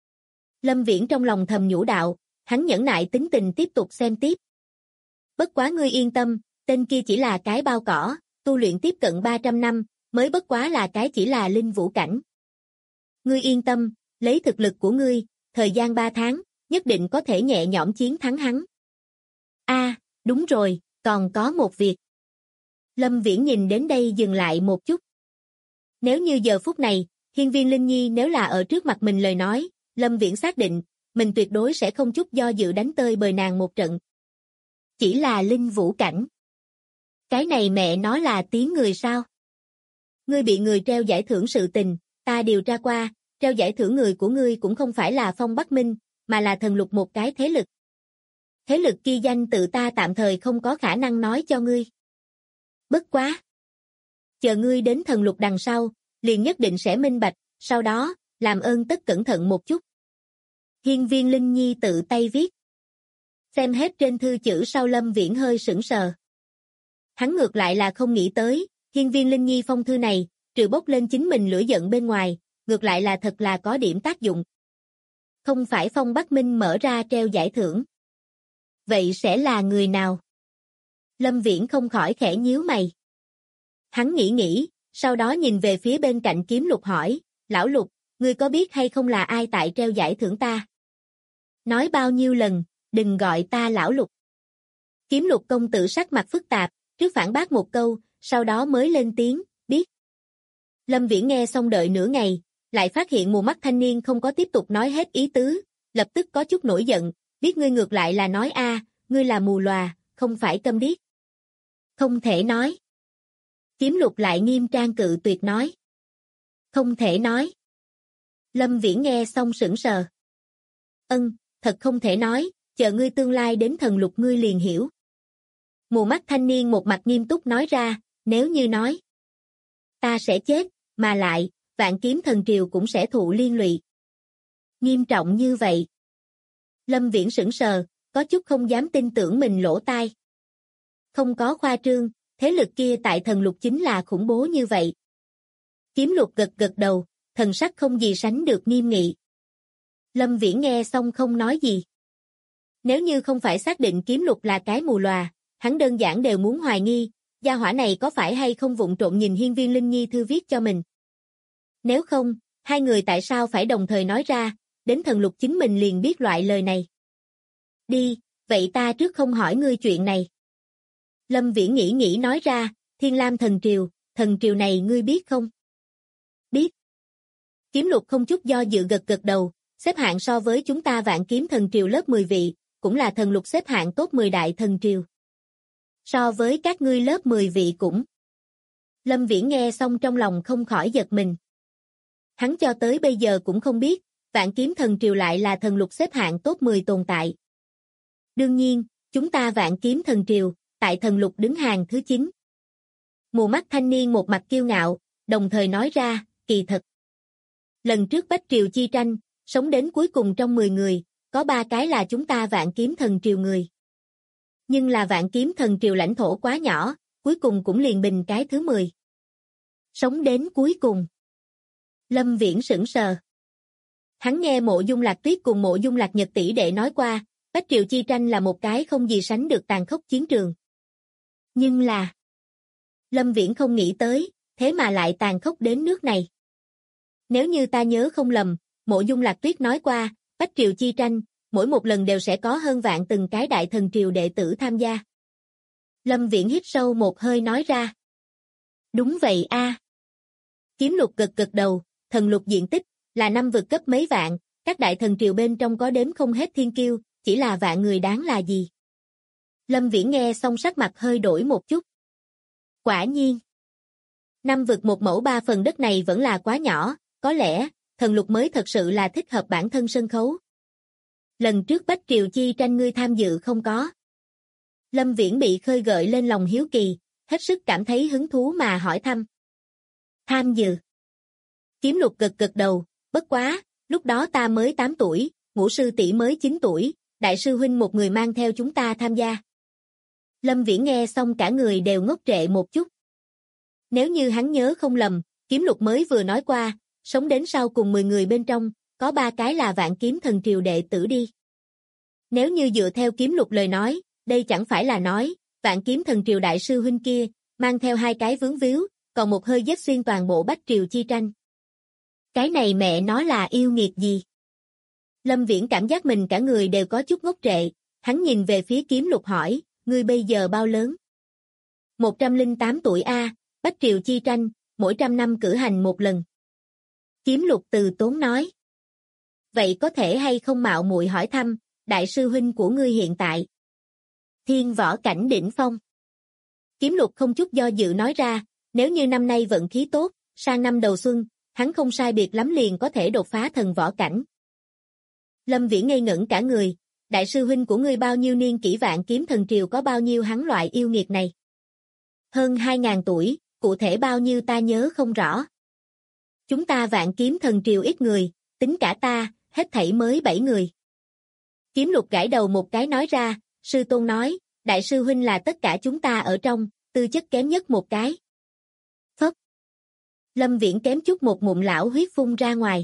Lâm Viễn trong lòng thầm nhủ đạo, hắn nhẫn nại tính tình tiếp tục xem tiếp. Bất quá ngươi yên tâm, tên kia chỉ là cái bao cỏ, tu luyện tiếp cận 300 năm, mới bất quá là cái chỉ là linh vũ cảnh. Ngươi yên tâm, lấy thực lực của ngươi, thời gian 3 tháng, nhất định có thể nhẹ nhõm chiến thắng hắn. Đúng rồi, còn có một việc. Lâm Viễn nhìn đến đây dừng lại một chút. Nếu như giờ phút này, Hiên Viên Linh Nhi nếu là ở trước mặt mình lời nói, Lâm Viễn xác định, mình tuyệt đối sẽ không chút do dự đánh tơi bời nàng một trận. Chỉ là linh vũ cảnh. Cái này mẹ nói là tiếng người sao? Ngươi bị người treo giải thưởng sự tình, ta điều tra qua, treo giải thưởng người của ngươi cũng không phải là Phong Bắc Minh, mà là thần lục một cái thế lực. Thế lực kia danh tự ta tạm thời không có khả năng nói cho ngươi. Bất quá. Chờ ngươi đến thần lục đằng sau, liền nhất định sẽ minh bạch, sau đó, làm ơn tất cẩn thận một chút. Hiên Viên Linh Nhi tự tay viết. Xem hết trên thư chữ sau Lâm Viễn hơi sững sờ. Hắn ngược lại là không nghĩ tới, Hiên Viên Linh Nhi phong thư này, trừ bốc lên chính mình lửa giận bên ngoài, ngược lại là thật là có điểm tác dụng. Không phải Phong Bắc Minh mở ra treo giải thưởng. Vậy sẽ là người nào? Lâm Viễn không khỏi khẽ nhíu mày. Hắn nghĩ, sau đó nhìn về phía bên cạnh Kiếm Lục hỏi, lão Lục, ngươi có biết hay không là ai tại treo giải thưởng ta? Nói bao nhiêu lần, đừng gọi ta lão Lục. Kiếm Lục công tử sắc mặt phức tạp, trước phản bác một câu, sau đó mới lên tiếng, biết. Lâm Viễn nghe xong đợi nửa ngày, lại phát hiện mù mắt thanh niên không có tiếp tục nói hết ý tứ, lập tức có chút nổi giận, biết ngươi ngược lại là nói ngươi là mù lòa, không phải câm điếc. Không thể nói. Kiếm Lục lại nghiêm trang cự tuyệt nói. Không thể nói. Lâm Viễn nghe xong sững sờ. Thật không thể nói, chờ ngươi tương lai đến thần lục ngươi liền hiểu. Mù mắt thanh niên một mặt nghiêm túc nói ra, nếu như nói. Ta sẽ chết, mà lại, Vạn Kiếm Thần Triều cũng sẽ thụ liên lụy. Nghiêm trọng như vậy. Lâm Viễn sững sờ, có chút không dám tin tưởng mình lỗ tai. Không có khoa trương, thế lực kia tại thần lục chính là khủng bố như vậy. Kiếm Lục gật đầu, thần sắc không gì sánh được nghiêm nghị. Lâm Viễn nghe xong không nói gì. Nếu như không phải xác định Kiếm Lục là cái mù lòa, hắn đơn giản đều muốn hoài nghi, gia hỏa này có phải hay không vụng trộm nhìn Hiên Viên Linh Nhi thư viết cho mình. Nếu không, hai người tại sao phải đồng thời nói ra, đến thần lục chính mình liền biết loại lời này. Đi, vậy ta trước không hỏi ngươi chuyện này. Lâm Viễn nghĩ nói ra, Thiên Lam thần triều này ngươi biết không? Biết. Kiếm Lục không chút do dự gật đầu, xếp hạng so với chúng ta Vạn Kiếm Thần Triều lớp 10 vị, cũng là thần lục xếp hạng top 10 đại thần triều. So với các ngươi lớp 10 vị cũng. Lâm Viễn nghe xong trong lòng không khỏi giật mình. Hắn cho tới bây giờ cũng không biết, Vạn Kiếm Thần Triều lại là thần lục xếp hạng top 10 tồn tại. Đương nhiên, chúng ta Vạn Kiếm Thần Triều, tại thần lục đứng hàng thứ 9. Mù mắt thanh niên một mặt kiêu ngạo, đồng thời nói ra, kỳ thật. Lần trước Bách Triều chi tranh, sống đến cuối cùng trong 10 người, có 3 cái là chúng ta Vạn Kiếm Thần Triều người. Nhưng là Vạn Kiếm Thần Triều lãnh thổ quá nhỏ, cuối cùng cũng liền bình cái thứ 10. Sống đến cuối cùng. Lâm Viễn sững sờ. Hắn nghe Mộ Dung Lạc Tuyết cùng Mộ Dung Lạc Nhật tỷ đệ nói qua, Bách Triều chi tranh là một cái không gì sánh được tàn khốc chiến trường. Nhưng là... Lâm Viễn không nghĩ tới, thế mà lại tàn khốc đến nước này. Nếu như ta nhớ không lầm, Mộ Dung Lạc Tuyết nói qua, Bách Triều chi tranh, mỗi một lần đều sẽ có hơn vạn từng cái đại thần triều đệ tử tham gia. Lâm Viễn hít sâu một hơi nói ra. Đúng vậy Kiếm Lục gật đầu, thần lục diện tích, là 5 vực cấp mấy vạn, các đại thần triều bên trong có đếm không hết thiên kiêu, chỉ là vạn người đáng là gì. Lâm Viễn nghe xong sắc mặt hơi đổi một chút. Quả nhiên. 5 vực một mẫu 3 phần đất này vẫn là quá nhỏ, có lẽ, thần lục mới thật sự là thích hợp bản thân sân khấu. Lần trước Bách Triều chi tranh ngươi tham dự không có. Lâm Viễn bị khơi gợi lên lòng hiếu kỳ, hết sức cảm thấy hứng thú mà hỏi thăm. Tham dự. Kiếm Lục gật đầu, bất quá, lúc đó ta mới 8 tuổi, Ngũ sư tỷ mới 9 tuổi, đại sư huynh một người mang theo chúng ta tham gia. Lâm Viễn nghe xong cả người đều ngốc trệ một chút. Nếu như hắn nhớ không lầm, Kiếm Lục mới vừa nói qua, sống đến sau cùng 10 người bên trong, có 3 cái là Vạn Kiếm Thần Triều đệ tử đi. Nếu như dựa theo Kiếm Lục lời nói, đây chẳng phải là nói, Vạn Kiếm Thần Triều đại sư huynh kia, mang theo 2 cái vướng víu, còn một hơi dết xuyên toàn bộ Bách Triều chi tranh. Cái này mẹ nó là yêu nghiệt gì? Lâm Viễn cảm giác mình cả người đều có chút ngốc trệ, hắn nhìn về phía Kiếm Lục hỏi, ngươi bây giờ bao lớn? 108 tuổi Bách Triều chi tranh, mỗi 100 năm cử hành một lần. Kiếm Lục từ tốn nói. Vậy có thể hay không mạo muội hỏi thăm, đại sư huynh của ngươi hiện tại? Thiên võ cảnh đỉnh phong. Kiếm Lục không chút do dự nói ra, nếu như năm nay vận khí tốt, sang năm đầu xuân, hắn không sai biệt lắm liền có thể đột phá thần võ cảnh. Lâm Viễn ngây ngẩn cả người, đại sư huynh của ngươi bao nhiêu niên kỷ Vạn Kiếm Thần Triều có bao nhiêu hắn loại yêu nghiệt này? Hơn 2.000 tuổi, cụ thể bao nhiêu ta nhớ không rõ. Chúng ta Vạn Kiếm Thần Triều ít người, tính cả ta, hết thảy mới 7 người. Kiếm Lục gãi đầu một cái nói ra, sư tôn nói, đại sư huynh là tất cả chúng ta ở trong, tư chất kém nhất một cái. Phất. Lâm Viễn kém chút một ngụm lão huyết phun ra ngoài.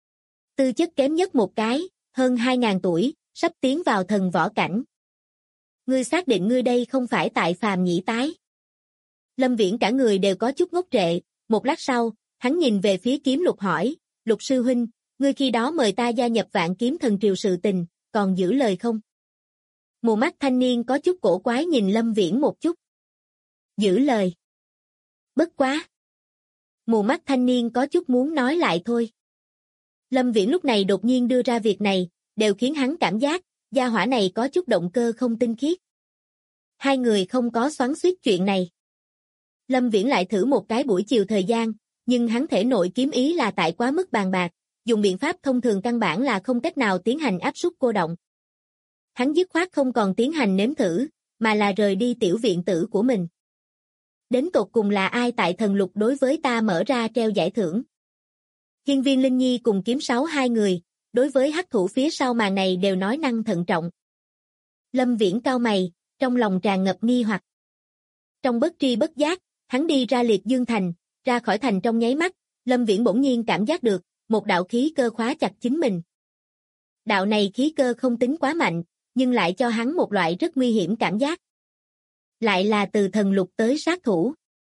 Tư chất kém nhất một cái, hơn 2.000 tuổi, sắp tiến vào thần võ cảnh. Ngươi xác định ngươi đây không phải tại phàm nhĩ tái. Lâm Viễn cả người đều có chút ngốc trệ, một lát sau, hắn nhìn về phía Kiếm Lục hỏi, Lục sư huynh, ngươi khi đó mời ta gia nhập Vạn Kiếm Thần Triều sự tình, còn giữ lời không? Mù mắt thanh niên có chút cổ quái nhìn Lâm Viễn một chút. Giữ lời. Bất quá. Mù mắt thanh niên có chút muốn nói lại thôi. Lâm Viễn lúc này đột nhiên đưa ra việc này, đều khiến hắn cảm giác, gia hỏa này có chút động cơ không tinh khiết. Hai người không có xoắn xuýt chuyện này. Lâm Viễn lại thử một cái buổi chiều thời gian, nhưng hắn thể nội kiếm ý là tại quá mức bàn bạc, dùng biện pháp thông thường căn bản là không cách nào tiến hành áp suất cô động. Hắn dứt khoát không còn tiến hành nếm thử, mà là rời đi tiểu viện tử của mình. Đến tột cùng là ai tại thần lục đối với ta mở ra treo giải thưởng? Hiên Viên Linh Nhi cùng Kiếm Sáu hai người, đối với hắc thủ phía sau màn này đều nói năng thận trọng. Lâm Viễn cau mày, trong lòng tràn ngập nghi hoặc. Trong bất tri bất giác, hắn đi ra Liệt Dương Thành, ra khỏi thành trong nháy mắt, Lâm Viễn bỗng nhiên cảm giác được, một đạo khí cơ khóa chặt chính mình. Đạo này khí cơ không tính quá mạnh, nhưng lại cho hắn một loại rất nguy hiểm cảm giác. Lại là từ thần lục tới sát thủ.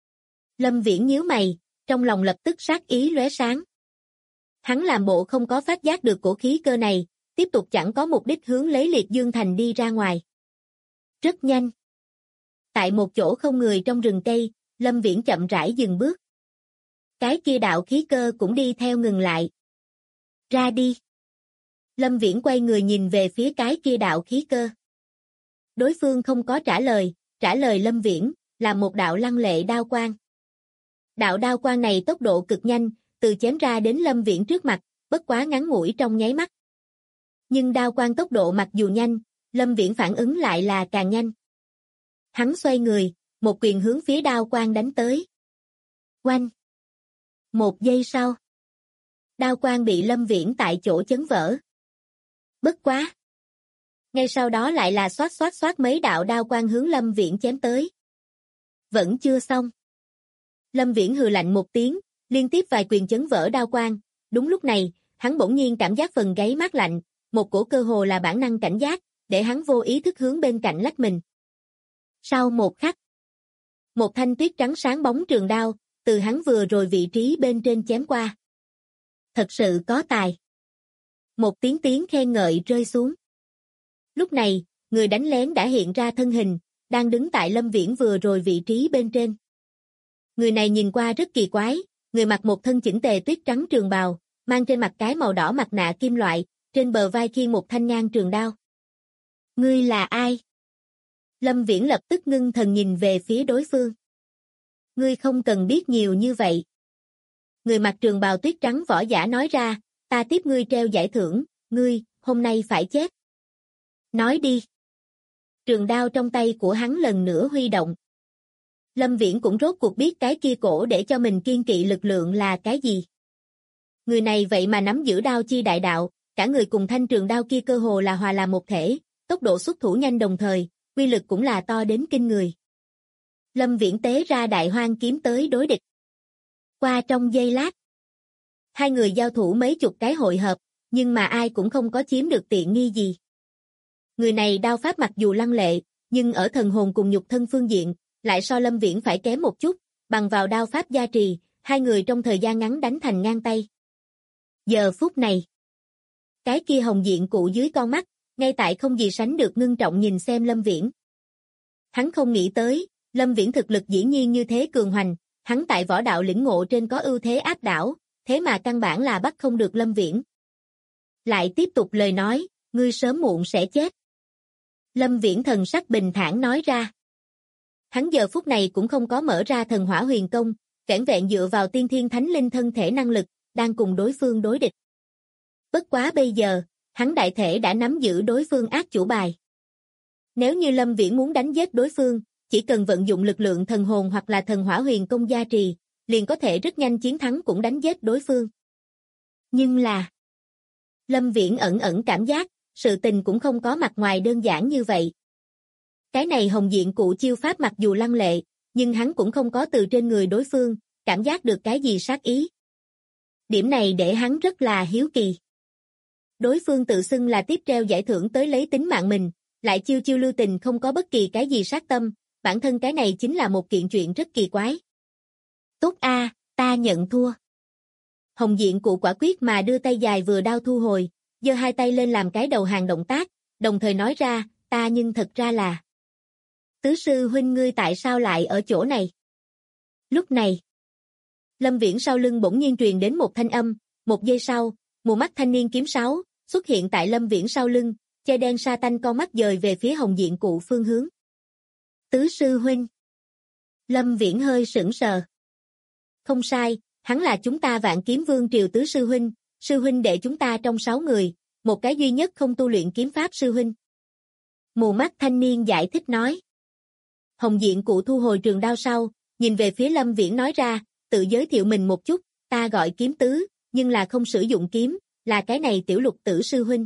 Lâm Viễn nhíu mày, trong lòng lập tức sát ý lóe sáng. Hắn làm bộ không có phát giác được cổ khí cơ này, tiếp tục chẳng có mục đích hướng lấy Liệt Dương Thành đi ra ngoài. Rất nhanh. Tại một chỗ không người trong rừng cây, Lâm Viễn chậm rãi dừng bước. Cái kia đạo khí cơ cũng đi theo ngừng lại. Ra đi. Lâm Viễn quay người nhìn về phía cái kia đạo khí cơ. Đối phương không có trả lời Lâm Viễn, là một đạo lăng lệ đao quang. Đạo đao quang này tốc độ cực nhanh, từ chém ra đến Lâm Viễn trước mặt, bất quá ngắn ngủi trong nháy mắt. Nhưng đao quang tốc độ mặc dù nhanh, Lâm Viễn phản ứng lại là càng nhanh. Hắn xoay người, một quyền hướng phía đao quang đánh tới. Oanh! Một giây sau, đao quang bị Lâm Viễn tại chỗ chấn vỡ. Bất quá! Ngay sau đó lại là xoát mấy đạo đao quang hướng Lâm Viễn chém tới. Vẫn chưa xong. Lâm Viễn hừ lạnh một tiếng, liên tiếp vài quyền chấn vỡ đao quang. Đúng lúc này, hắn bỗng nhiên cảm giác phần gáy mát lạnh, một cổ cơ hồ là bản năng cảnh giác, để hắn vô ý thức hướng bên cạnh lách mình. Sau một khắc, một thanh tuyết trắng sáng bóng trường đao, từ hắn vừa rồi vị trí bên trên chém qua. Thật sự có tài. Một tiếng khen ngợi rơi xuống. Lúc này, người đánh lén đã hiện ra thân hình, đang đứng tại Lâm Viễn vừa rồi vị trí bên trên. Người này nhìn qua rất kỳ quái, người mặc một thân chỉnh tề tuyết trắng trường bào, mang trên mặt cái màu đỏ mặt nạ kim loại, trên bờ vai khiêng một thanh ngang trường đao. Ngươi là ai? Lâm Viễn lập tức ngưng thần nhìn về phía đối phương. Ngươi không cần biết nhiều như vậy. Người mặc trường bào tuyết trắng võ giả nói ra, ta tiếp ngươi treo giải thưởng, ngươi, hôm nay phải chết. Nói đi. Trường đao trong tay của hắn lần nữa huy động. Lâm Viễn cũng rốt cuộc biết cái kia cổ để cho mình kiên kỵ lực lượng là cái gì. Người này vậy mà nắm giữ đao chi đại đạo, cả người cùng thanh trường đao kia cơ hồ là hòa làm một thể, tốc độ xuất thủ nhanh đồng thời, uy lực cũng là to đến kinh người. Lâm Viễn tế ra đại hoang kiếm tới đối địch. Qua trong giây lát, hai người giao thủ mấy chục cái hội hợp, nhưng mà ai cũng không có chiếm được tiện nghi gì. Người này đao pháp mặc dù lăng lệ, nhưng ở thần hồn cùng nhục thân phương diện, lại so Lâm Viễn phải kém một chút, bằng vào đao pháp gia trì, hai người trong thời gian ngắn đánh thành ngang tay. Giờ phút này, cái kia hồng diện cụ dưới con mắt, ngay tại không gì sánh được ngưng trọng nhìn xem Lâm Viễn. Hắn không nghĩ tới, Lâm Viễn thực lực dĩ nhiên như thế cường hoành, hắn tại võ đạo lĩnh ngộ trên có ưu thế áp đảo, thế mà căn bản là bắt không được Lâm Viễn. Lại tiếp tục lời nói, ngươi sớm muộn sẽ chết. Lâm Viễn thần sắc bình thản nói ra. Hắn giờ phút này cũng không có mở ra thần hỏa huyền công, vẻn vẹn dựa vào tiên thiên thánh linh thân thể năng lực, đang cùng đối phương đối địch. Bất quá bây giờ, hắn đại thể đã nắm giữ đối phương ác chủ bài. Nếu như Lâm Viễn muốn đánh giết đối phương, chỉ cần vận dụng lực lượng thần hồn hoặc là thần hỏa huyền công gia trì, liền có thể rất nhanh chiến thắng cũng đánh giết đối phương. Nhưng là, Lâm Viễn ẩn ẩn cảm giác, sự tình cũng không có mặt ngoài đơn giản như vậy. Cái này hồng diện cụ chiêu pháp mặc dù lăng lệ, nhưng hắn cũng không có từ trên người đối phương, cảm giác được cái gì sát ý. Điểm này để hắn rất là hiếu kỳ. Đối phương tự xưng là tiếp treo giải thưởng tới lấy tính mạng mình, lại chiêu chiêu lưu tình không có bất kỳ cái gì sát tâm, bản thân cái này chính là một kiện chuyện rất kỳ quái. Tốt a, ta nhận thua. Hồng diện cụ quả quyết mà đưa tay dài vừa đao thu hồi, giơ hai tay lên làm cái đầu hàng động tác, đồng thời nói ra, ta nhưng thật ra là. Tứ sư huynh ngươi tại sao lại ở chỗ này? Lúc này, Lâm Viễn sau lưng bỗng nhiên truyền đến một thanh âm, một giây sau, mù mắt thanh niên kiếm sáo xuất hiện tại Lâm Viễn sau lưng, che đen sa tanh con mắt dời về phía hồng diện cụ phương hướng. Tứ sư huynh. Lâm Viễn hơi sững sờ. Không sai, hắn là chúng ta Vạn Kiếm Vương triều tứ sư huynh đệ chúng ta trong 6 người, một cái duy nhất không tu luyện kiếm pháp sư huynh. Mù mắt thanh niên giải thích nói. Hồng diện cụ thu hồi trường đao sau, nhìn về phía Lâm Viễn nói ra, tự giới thiệu mình một chút, ta gọi kiếm tứ, nhưng là không sử dụng kiếm, là cái này tiểu lục tử sư huynh.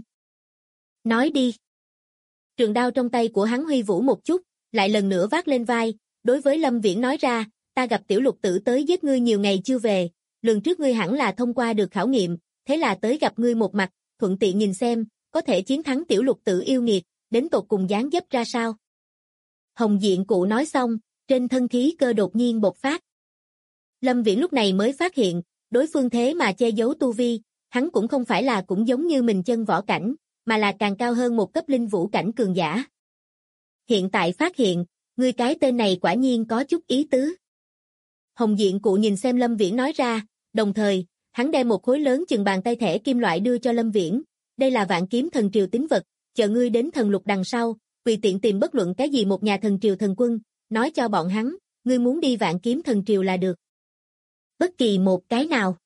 Nói đi. Trường đao trong tay của hắn huy vũ một chút, lại lần nữa vác lên vai, đối với Lâm Viễn nói ra, ta gặp tiểu lục tử tới giết ngươi nhiều ngày chưa về, lần trước ngươi hẳn là thông qua được khảo nghiệm, thế là tới gặp ngươi một mặt, thuận tiện nhìn xem, có thể chiến thắng tiểu lục tử yêu nghiệt, đến tột cùng dáng dấp ra sao. Hồng diện cụ nói xong, trên thân khí cơ đột nhiên bộc phát. Lâm Viễn lúc này mới phát hiện, đối phương thế mà che giấu tu vi, hắn cũng không phải là cũng giống như mình chân võ cảnh, mà là càng cao hơn một cấp linh vũ cảnh cường giả. Hiện tại phát hiện, ngươi cái tên này quả nhiên có chút ý tứ. Hồng diện cụ nhìn xem Lâm Viễn nói ra, đồng thời, hắn đem một khối lớn chừng bàn tay thẻ kim loại đưa cho Lâm Viễn, đây là Vạn Kiếm Thần Triều tín vật, chờ ngươi đến thần lục đằng sau, tùy tiện tìm bất luận cái gì một nhà thần triều thần quân, nói cho bọn hắn, ngươi muốn đi Vạn Kiếm Thần Triều là được. Bất kỳ một cái nào.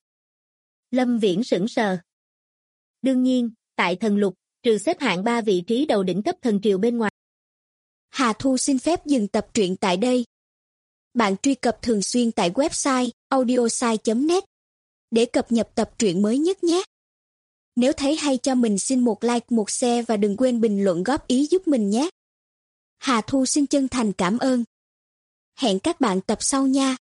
Lâm Viễn sững sờ. Đương nhiên, tại thần lục, trừ xếp hạng 3 vị trí đầu đỉnh cấp thần triều bên ngoài. Hà Thu xin phép dừng tập truyện tại đây. Bạn truy cập thường xuyên tại website audiosai.net để cập nhật tập truyện mới nhất nhé. Nếu thấy hay cho mình xin một like, một share và đừng quên bình luận góp ý giúp mình nhé. Hà Thu xin chân thành cảm ơn. Hẹn các bạn tập sau nha.